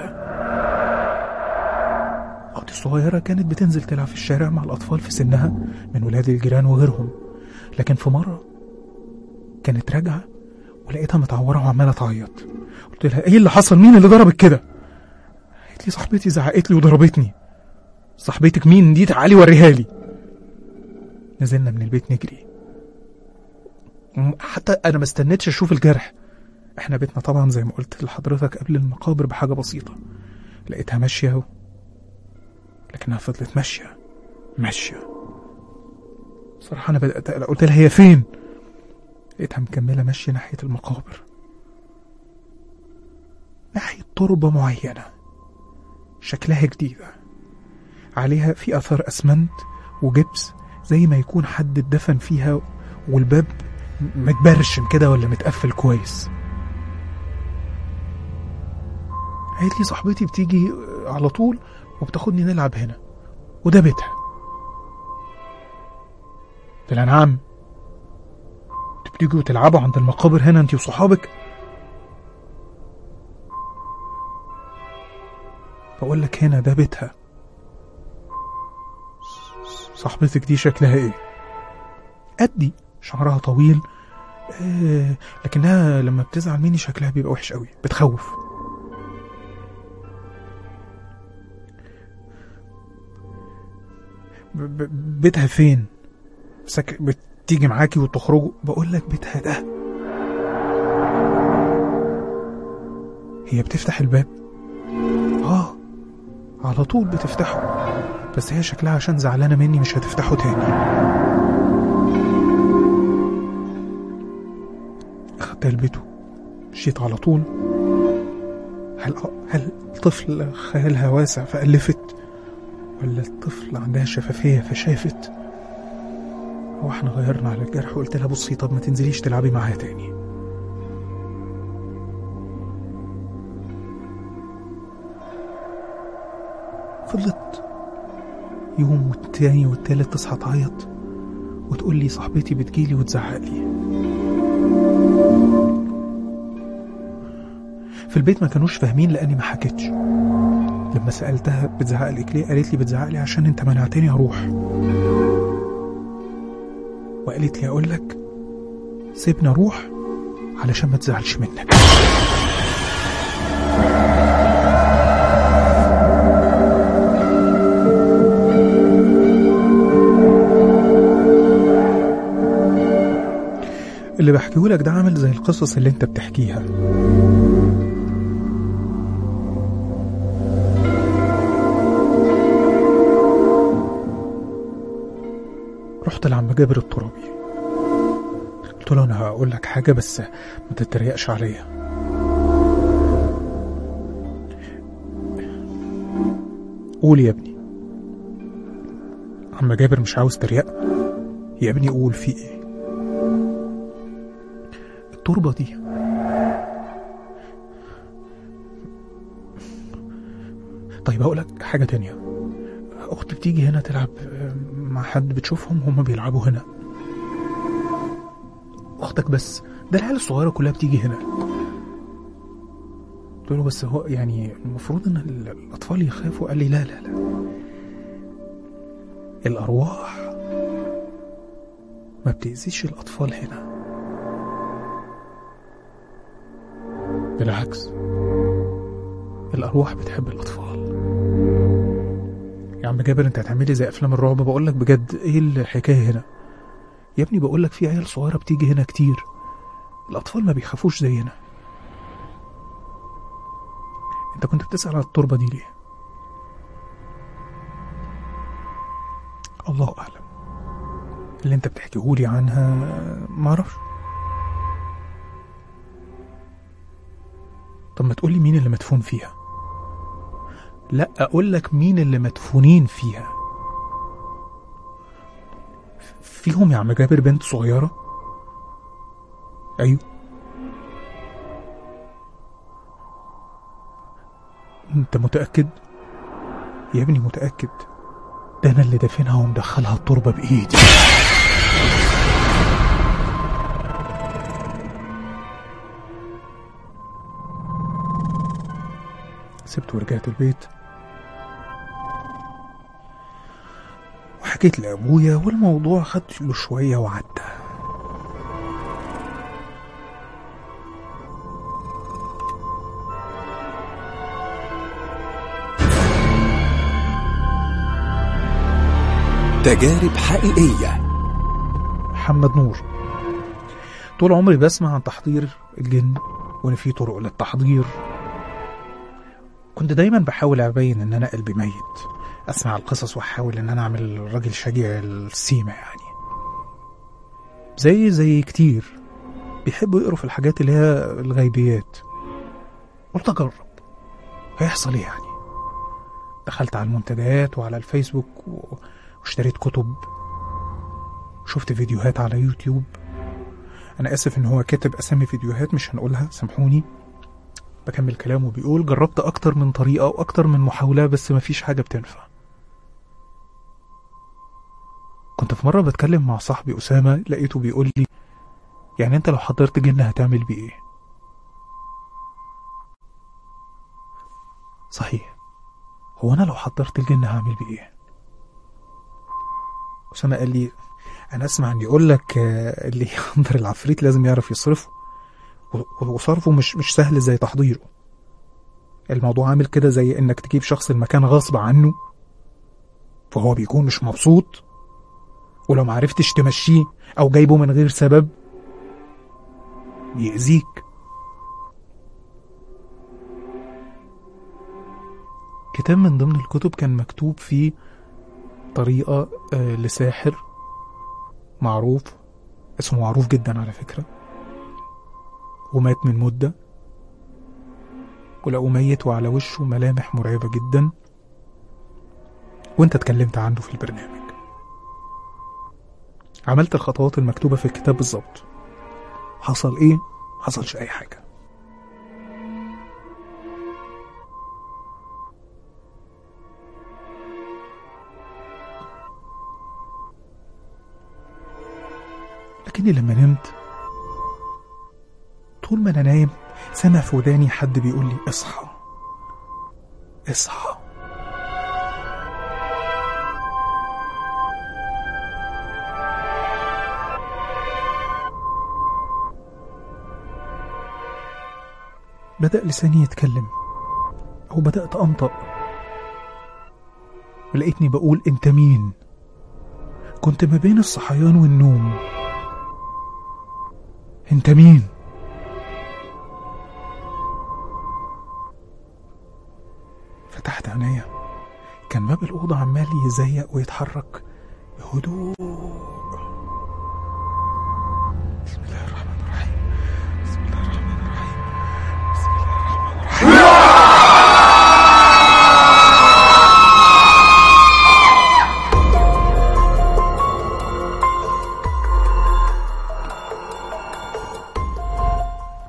أختي الصغيرة كانت بتنزل تلعب في الشارع مع الأطفال في سنها من ولاد الجيران وغيرهم، لكن في مرة كانت راجعة ولقيتها متعورة وعمالة تعيط. قلت لها ايه اللي حصل؟ مين اللي ضربك كده؟ قالت لي صاحبتي زعقت لي وضربتني. صاحبتك مين دي؟ تعالي وريها لي. نزلنا من البيت نجري، حتى انا ما استنيتش اشوف الجرح. احنا بيتنا طبعا زي ما قلت لحضرتك قبل المقابر بحاجة بسيطة. لقيتها ماشية، لكنها فضلت ماشية. صراحة انا بدأت اقلق، قلت لها هي فين؟ لقيتها مكملة ماشية ناحية المقابر، ناحية تربة معينة شكلها جديدة، عليها في اثار اسمنت وجبس، زي ما يكون حد اتدفن فيها، والباب متبرشم كده ولا متقفل كويس. قالت لي صاحبتي بتيجي على طول وبتاخدني نلعب هنا، وده بيتها. قلت لها نعم، انتوا بتيجوا تلعبوا عند المقابر هنا انتي وصحابك؟ بقول لك هنا ده بيتها. صاحبتك دي شكلها ايه؟ قدي، شعرها طويل، لكنها لما بتزعل مني شكلها بيبقى وحش قوي، بتخوف. بيتها فين؟ بتيجي معاكي وتخرجوا؟ بقول لك بيتها ده. هي بتفتح الباب على طول بتفتحه، بس هي شكلها عشان زعلانة مني مش هتفتحه تاني. أخدتها لبيته، مشيت على طول. هل الطفل خيالها واسع فألفت، ولا الطفل عندها شفافية فشافت؟ هو احنا غيرنا على الجرح وقلت لها بصي طب ما تنزليش تلعبي معاها تاني. فضلت يوم والتاني والتالت تصحى تعيط وتقول لي صاحبتي بتجيلي وتزعق لي. في البيت ما كانوش فاهمين لاني ما حكيتش. لما سألتها بتزعق لك ليه، قالت لي بتزعق لي عشان انت منعتني اروح، وقالت لي اقول لك سيبني اروح علشان ما تزعلش منك. اللي بحكيهولك ده عامل زي القصص اللي انت بتحكيها. رحت لعم جابر الترابي، قلت له انا هقول لك حاجه بس ما تتريقش عليا. قول يا ابني. عم جابر مش عاوز تريق. يا ابني قول في ايه. التربه دي طيب هقول لك حاجه تانية. اختي بتيجي هنا تلعب مع حد بتشوفهم هما بيلعبوا هنا. اختك بس، ده العيال الصغيره كلها بتيجي هنا. قلت له بس هو يعني المفروض ان الاطفال يخافوا. قال لي لا لا لا، الارواح ما بتأذيش الاطفال هنا، بالعكس الارواح بتحب الاطفال. يا عم جابر انت هتعملي زي افلام الرعب. بقول لك بجد ايه الحكايه هنا يا ابني؟ بقول لك في عيال صغيره بتيجي هنا كتير، الاطفال ما بيخافوش زينا. انت كنت بتسأل على التربه دي ليه؟ الله اعلم. اللي انت بتحكيهولي عنها ما اعرفش. طب ما تقولي مين اللي مدفون فيها. لا اقول لك مين اللي مدفونين فيها. فيهم يا عم جابر بنت صغيره. ايوه. انت متأكد؟ يا ابني متأكد، ده انا اللي دافنها ومدخلها التربه بايدي. سبت ورجعت البيت وحكيت لأبويا، والموضوع خد له شوية وعدى. تجارب حقيقية. محمد نور. طول عمري بسمع عن تحضير الجن وان في طرق للتحضير. كنت دايما بحاول ابين ان انا قلبي ميت، اسمع القصص واحاول ان انا اعمل راجل شجيع السيمة يعني. زي كتير بيحبوا يقروا في الحاجات اللي هي الغيبيات. قلت اجرب هيحصل ايه يعني. دخلت على المنتديات وعلى الفيسبوك واشتريت كتب، شفت فيديوهات على يوتيوب. انا اسف ان هو كاتب اسامي فيديوهات مش هنقولها، سامحوني. بكمل كلامه بيقول جربت اكتر من طريقة واكتر من محاولة بس مفيش حاجة بتنفع. كنت في مرة بتكلم مع صاحبي أسامة، لقيته بيقول لي يعني انت لو حضرت جن هتعمل بيه ايه؟ صحيح، هو انا لو حضرت الجن هعمل بيه ايه؟ أسامة قال لي انا اسمع ان يقول لك اللي يحضر العفريت لازم يعرف يصرفه، وصرفه مش سهل زي تحضيره. الموضوع عامل كده زي انك تجيب شخص المكان غصب عنه فهو بيكون مش مبسوط، ولو معرفتش تمشيه او جايبه من غير سبب بيأذيك. كتاب من ضمن الكتب كان مكتوب فيه طريقة لساحر معروف، اسمه معروف جدا على فكرة، ومات من مدة ولقوا ميت وعلى وشه ملامح مرعبة جدا، وانت اتكلمت عنه في البرنامج. عملت الخطوات المكتوبة في الكتاب بالظبط. حصل ايه؟ حصلش اي حاجة. لكني لما نمت، طول ما انا نايم سمع في وداني حد بيقول لي اصحى اصحى. بدأ لساني يتكلم أو بدأت أنطق، ولقيتني بقول أنت مين؟ كنت ما بين الصحيان والنوم. أنت مين؟ فتحت عينيا، كان باب الأوضة عمال يزيق ويتحرك بهدوء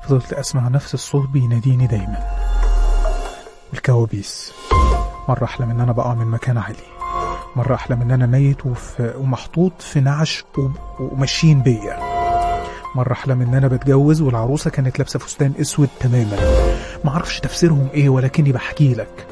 فضلت أسمع نفس الصوت بيناديني دايما. والكوابيس، مرة أحلم إن أنا بقع من مكان عالي، مرة أحلم إن أنا ميت ومحطوط في نعش وماشيين بيا، مرة أحلم إن أنا بتجوز والعروسة كانت لابسة فستان أسود تماما. معرفش تفسيرهم إيه ولكني بحكي لك.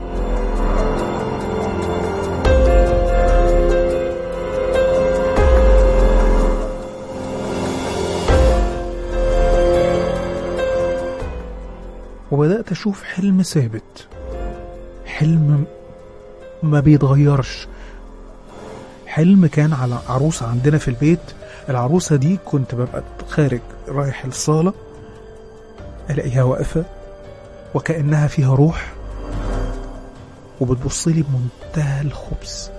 وبدأت أشوف حلم ثابت، حلم ما بيتغيرش. حلم كان على عروسة عندنا في البيت. العروسة دي كنت ببقى خارج رايح الصالة ألاقيها واقفة وكأنها فيها روح وبتبصلي بمنتهى الخبث.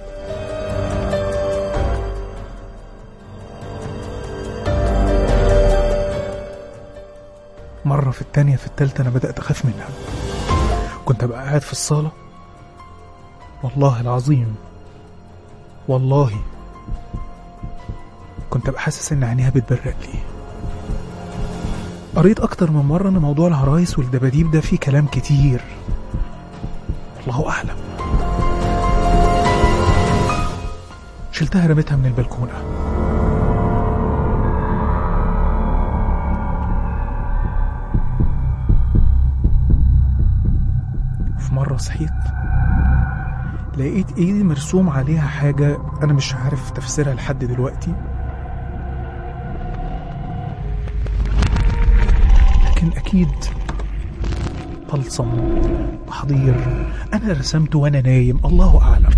مرة في التانية في التالتة أنا بدأت أخاف منها. كنت أبقى قاعد في الصالة، والله العظيم والله كنت أبقى حاسس إن عينيها بتبرق لي. قريت أكتر من مرة إن موضوع العرايس والدباديب ده فيه كلام كتير، الله أعلم. شلتها رميتها من البلكونة. في مرة صحيت لقيت ايدي مرسوم عليها حاجة انا مش عارف تفسيرها لحد دلوقتي، لكن اكيد طلسم، تحضير انا رسمته وانا نايم، الله اعلم.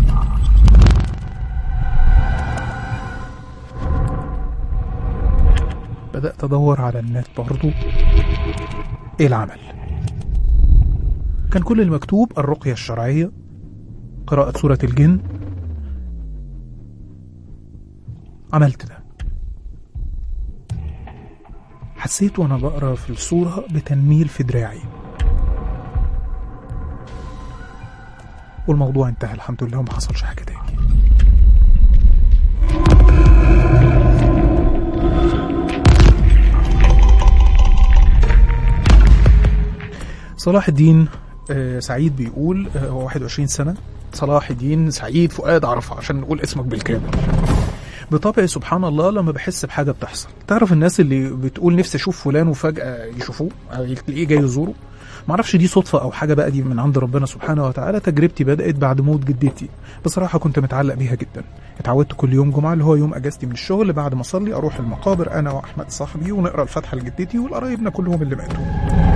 بدأت ادور على النت برضو ايه العمل. كان كل المكتوب الرقية الشرعية، قراءة سورة الجن. عملت ده. حسيت وانا بقرا في السورة بتنميل في دراعي، والموضوع انتهى الحمد لله وما حصلش حاجة تاني. صلاح الدين سعيد بيقول، هو 21 سنة، صلاح الدين سعيد فؤاد عرفة عشان نقول اسمك بالكامل. بطبعي سبحان الله لما بحس بحاجة بتحصل، تعرف الناس اللي بتقول نفسي اشوف فلان وفجأة يشوفوه او تلاقيه جاي يزوره، معرفش دي صدفة او حاجة بقى دي من عند ربنا سبحانه وتعالى. تجربتي بدأت بعد موت جدتي، بصراحة كنت متعلق بيها جدا. اتعودت كل يوم جمعة اللي هو يوم اجازتي من الشغل بعد ما اصلي اروح المقابر انا واحمد صاحبي ونقرا الفاتحة لجدتي والقرايبنا كلهم اللي ماتوا.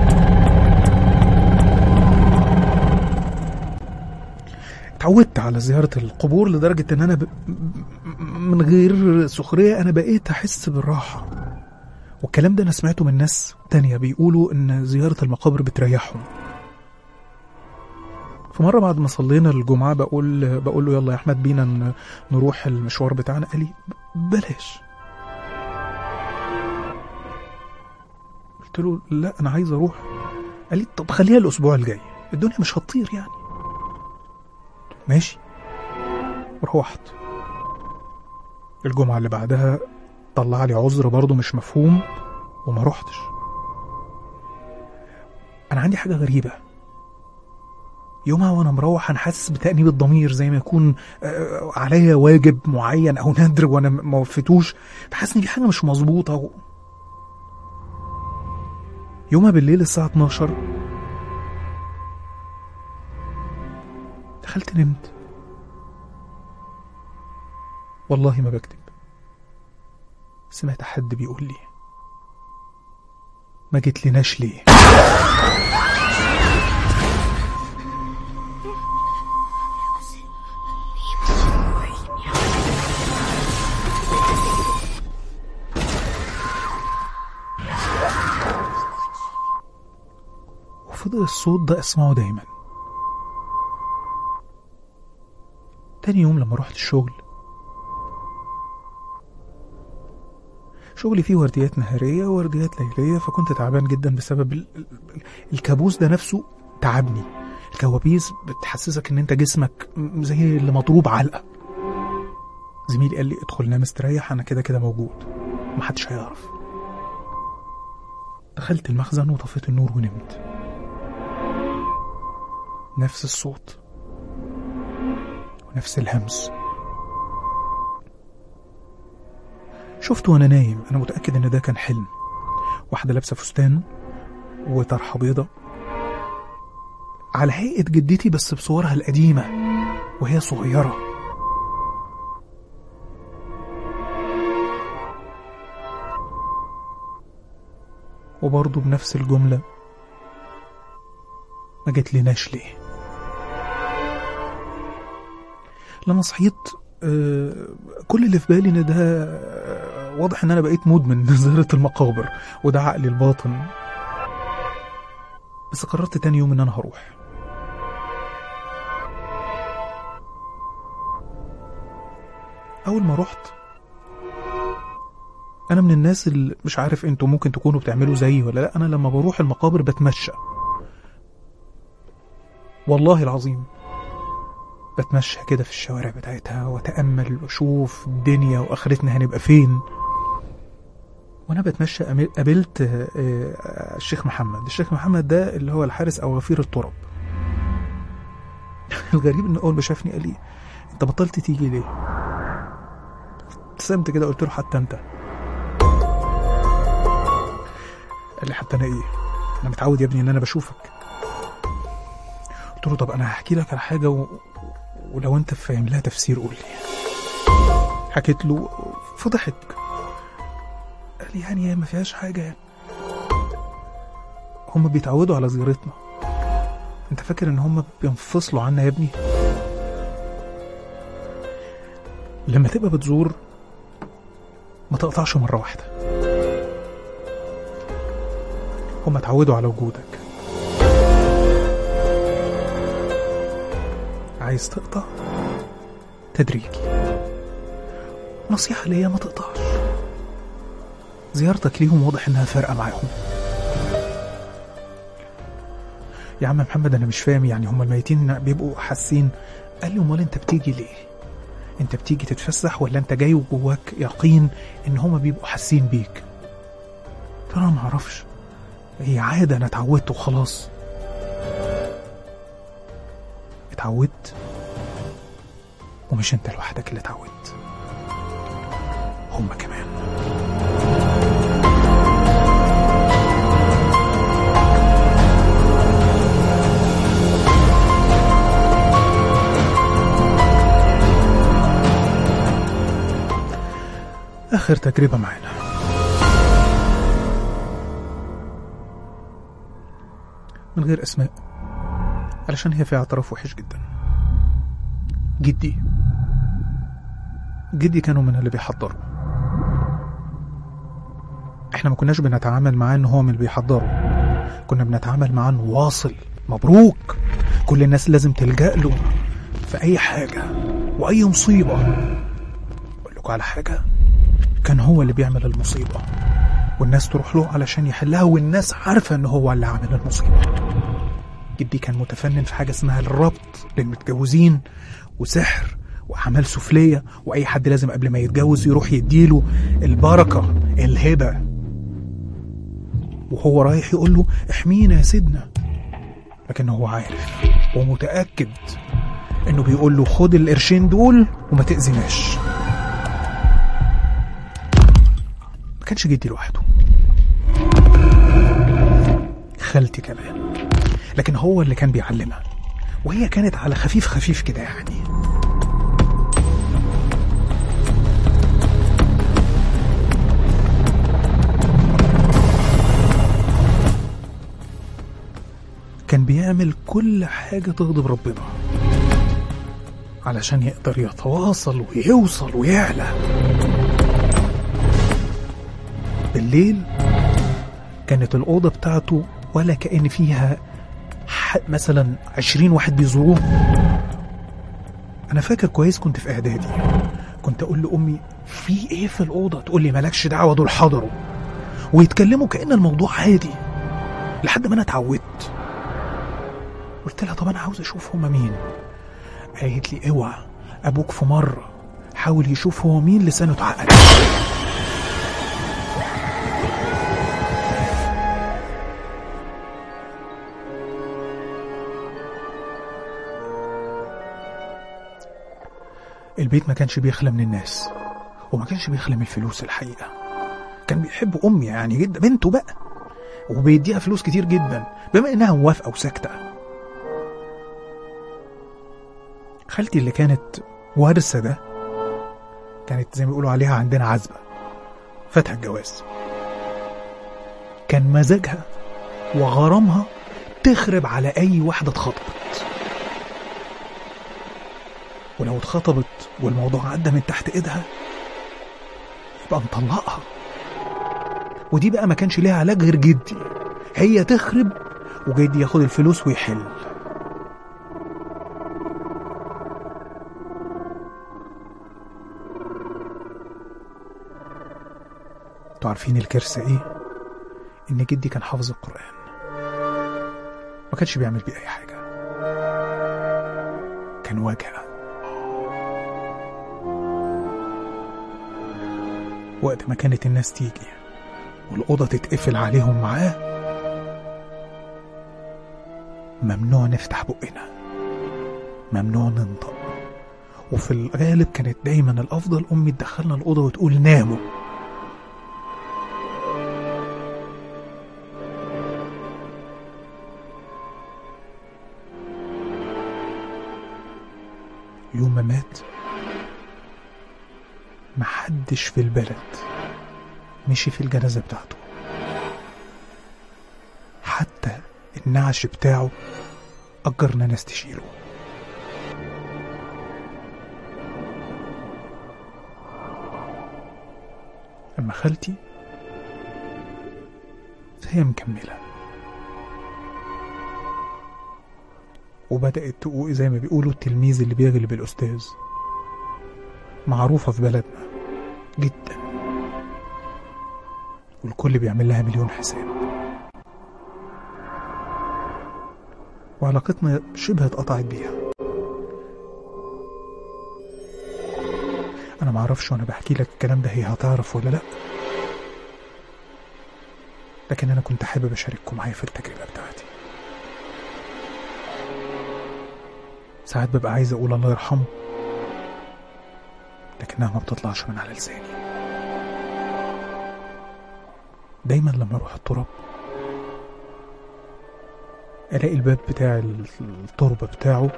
اتعودت على زيارة القبور لدرجة ان انا من غير سخرية انا بقيت احس بالراحة. والكلام ده انا سمعته من ناس تانية بيقولوا ان زيارة المقابر بتريحهم. فمرة بعد ما صلينا الجمعة بقول له يلا يا احمد بينا نروح المشوار بتاعنا. قال لي بلاش. قلت له لا انا عايز اروح. قال لي طب خليها الاسبوع الجاي، الدنيا مش هتطير يعني. ماشي. وروحت. الجمعة اللي بعدها طلع لي عذر برضو مش مفهوم وما روحتش. انا عندي حاجة غريبة، يومها وانا مروح انا حاسس بتأنيب الضمير زي ما يكون عليا واجب معين او ندر وانا ما وفيتوش، بحس ان في حاجة مش مظبوطة. يومها بالليل الساعة 12 دخلت نمت، والله ما بكتب. سمعت حد بيقول لي ما جيت لناش ليه. وفضل الصوت ده اسمعه دايما. تاني يوم لما رحت الشغل، شغلي فيه ورديات نهارية وورديات ليلية، فكنت تعبان جدا بسبب الكابوس ده نفسه تعبني. الكوابيس بتحسسك ان انت جسمك زي اللي مضروب علقة. زميلي قال لي ادخل نام استريح، انا كده كده موجود محدش هيعرف. دخلت المخزن وطفيت النور ونمت. نفس الصوت ونفس الهمس. شفت وانا نايم، انا متأكد ان ده كان حلم. واحدة لابسة فستان وطرحة بيضة على هيئة جدتي بس بصورها القديمة وهي صغيرة. وبرضه بنفس الجملة، ما جت لناش ليه. لما صحيت كل اللي في بالي ان ده واضح ان انا بقيت مدمن زيارة المقابر، وده عقلي الباطن. بس قررت تاني يوم ان انا هروح. اول ما رحت، انا من الناس اللي مش عارف انتوا ممكن تكونوا بتعملوا زيي ولا لا، انا لما بروح المقابر بتمشى، والله العظيم بتمشى كده في الشوارع بتاعتها واتأمل واشوف الدنيا واخرتنا هنبقى فين. وانا بتمشى قابلت الشيخ محمد ده اللي هو الحارس او غفير التراب. الغريب ان اول ما شافني قال لي انت بطلت تيجي ليه؟ ابتسمت كده قلت له حتى انت. قال لي حتى انا ايه؟ انا متعود يا ابني ان انا بشوفك. قلت له طب انا هحكي لك على حاجه ولو انت فاهم لها تفسير قول لي. حكيت له فضحك، قال لي يعني ما فيهاش حاجه يعني، هم بيتعودوا على زيارتنا، انت فاكر ان هم بينفصلوا عنا يا ابني؟ لما تبقى بتزور ما تقطعش مره واحده، هم اتعودوا على وجودك. عايز تقطع تدريجي. نصيحة ليا ما تقطعش، زيارتك ليهم واضح انها فارقة معاهم. يا عم محمد انا مش فاهم، يعني هم الميتين بيبقوا حاسين؟ قال لي امال انت بتيجي ليه؟ انت بتيجي تتفسح ولا انت جاي وجواك يقين ان هم بيبقوا حاسين بيك؟ ترى ما اعرفش، هي عادة انا اتعودت وخلاص. اتعودت، ومش انت لوحدك اللي اتعودت، هم كمان. آخر تجربة معانا، من غير أسماء علشان هي فيها اعتراف وحش جدا. جدي كانوا من اللي بيحضروا. احنا ما كناش بنتعامل معاه ان هو من اللي بيحضروا، كنا بنتعامل معاه انه واصل مبروك، كل الناس لازم تلجأ له في اي حاجة واي مصيبة. اقول لكم على حاجة، كان هو اللي بيعمل المصيبة والناس تروح له علشان يحلها، والناس عارفة ان هو اللي عامل المصيبة. جدي كان متفنن في حاجة اسمها الربط للمتجوزين وسحر وأعمال سفلية، وأي حد لازم قبل ما يتجوز يروح يديله البركة الهبة، وهو رايح يقول له احمينا يا سيدنا، لكن هو عارف ومتأكد انه بيقول له خد القرشين دول وما تأذيناش. ما كانش جدي لوحده، خالتي كمان، لكن هو اللي كان بيعلمها، وهي كانت على خفيف خفيف كده يعني. كان بيعمل كل حاجة تغضب ربنا علشان يقدر يتواصل ويوصل ويعلى. بالليل كانت الأوضة بتاعته ولا كأن فيها مثلا 20 واحد بيزوروه. أنا فاكر كويس كنت في إعدادي، كنت أقول لأمي في إيه في الأوضة؟ تقول لي مالكش دعوة دول حضروا، ويتكلموا كأن الموضوع عادي، لحد ما أنا اتعودت. قلت لها طب أنا عاوز أشوف هما مين. قالت لي اوعى، أبوك في مرة حاول يشوف هو مين لسانه اتعقد. البيت ما كانش بيخلى من الناس، وما كانش بيخلى من الفلوس. الحقيقة كان بيحب أمي يعني جدا، بنته بقى، وبيديها فلوس كتير جدا بما إنها موافقة وساكتة. خالتي اللي كانت وارثة ده كانت زي ما بيقولوا عليها عندنا عزبة، فتح الجواز. كان مزاجها وغرامها تخرب على أي واحدة اتخطبت، ولو اتخطبت والموضوع عدى من تحت ايدها يبقى نطلقها. ودي بقى ما كانش ليها علاج غير جدي، هي تخرب وجدي ياخد الفلوس ويحل. انتوا عارفين الكارثة ايه؟ ان جدي كان حافظ القرآن، ما كانش بيعمل بيه اي حاجة، كان واجهة. وقت ما كانت الناس تيجي والأوضة تتقفل عليهم معاه، ممنوع نفتح بقنا، ممنوع ننطق. وفي الغالب كانت دايما الأفضل أمي تدخلنا الأوضة وتقول ناموا. يوم ما مات محدش في البلد مشي في الجنازة بتاعته، حتى النعش بتاعه أجرنا ناس تشيله. أما خالتي فهي مكملة، وبدأت تقول زي ما بيقولوا التلميذ اللي بيغلب الأستاذ، معروفة في بلدنا جدا، والكل بيعمل لها مليون حساب، وعلاقتنا شبه اتقطعت بيها. أنا معرفش وأنا بحكي لك الكلام ده هي هتعرف ولا لأ، لكن أنا كنت حابب أشارككم معايا في التجربة بتاعتي. ساعات ببقى عايز أقول الله يرحمه، لكنها ما بتطلعش من على لساني. دايما لما اروح التراب الاقي الباب بتاع التربة بتاعه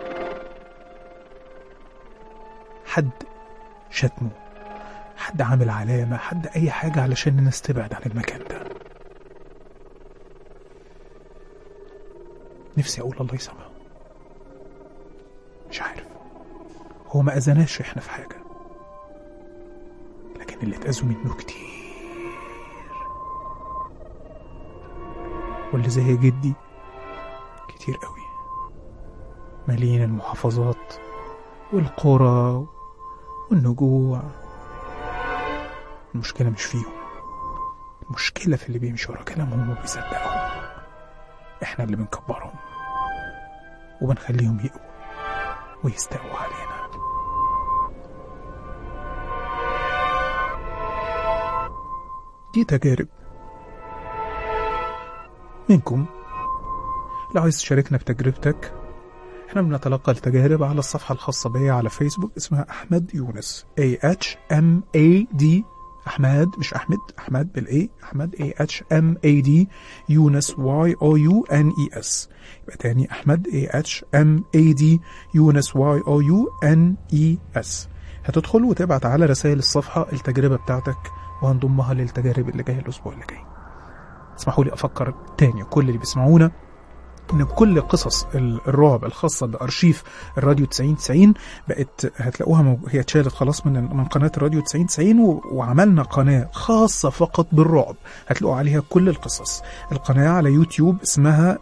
حد شتمه، حد عامل علامة، حد اي حاجة علشان الناس تبعد عن المكان ده. نفسي اقول الله يسامحه، مش عارف، هو ما اذناش احنا في حاجة، لكن اللي اتأذوا منه كتير، واللي زي جدي كتير قوي، مالين المحافظات والقرى والنجوع. المشكلة مش فيهم، المشكلة في اللي بيمشي ورا كلامهم وبيصدقهم. احنا اللي بنكبرهم وبنخليهم يقوا ويستقوا علينا. دي تجارب منكم. لو عايز تشاركنا بتجربتك، احنا بنتلقى التجارب على الصفحة الخاصة بي على فيسبوك اسمها أحمد يونس، AHMAD، أحمد مش أحمد، أحمد بالA، أحمد AHMAD يونس YOUNES. يبقى تاني أحمد AHMAD يونس YOUNES. هتدخل وتبعت على رسائل الصفحة التجربة بتاعتك وهنضمها للتجارب اللي جاية الأسبوع اللي جاي. اسمحوا لي أفكر تاني كل اللي بيسمعونا إن كل قصص الرعب الخاصة بأرشيف الراديو 9090 بقت هتلاقوها هي اتشالت خلاص من قناة الراديو 9090، وعملنا قناة خاصة فقط بالرعب هتلاقوا عليها كل القصص. القناة على يوتيوب اسمها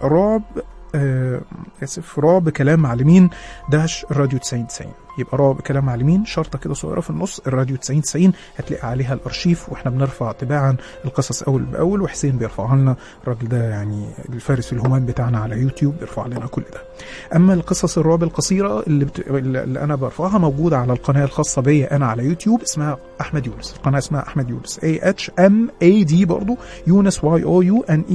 رعب كلام معلمين داش الراديو 9090. يبقى رعب كلام معلمين شرطة كده صغيرة في النص الراديو 9090، هتلاقي عليها الأرشيف، واحنا بنرفع تباعا القصص أول بأول، وحسين بيرفعها لنا، الراجل ده يعني الفارس الهمان بتاعنا على يوتيوب بيرفع لنا كل ده. أما القصص الرعب القصيرة اللي أنا برفعها موجودة على القناة الخاصة بي أنا على يوتيوب اسمها أحمد يونس. القناة اسمها أحمد يونس AHMAD برضو يونس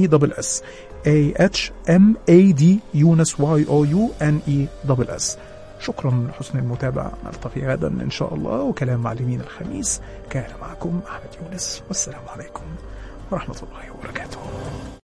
YOUNESS AHMAD يونس YOUNESS. شكرا لحسن المتابعة، نلتقي غدا إن شاء الله وكلام معلمين الخميس. كان معكم أحمد يونس، والسلام عليكم ورحمة الله وبركاته.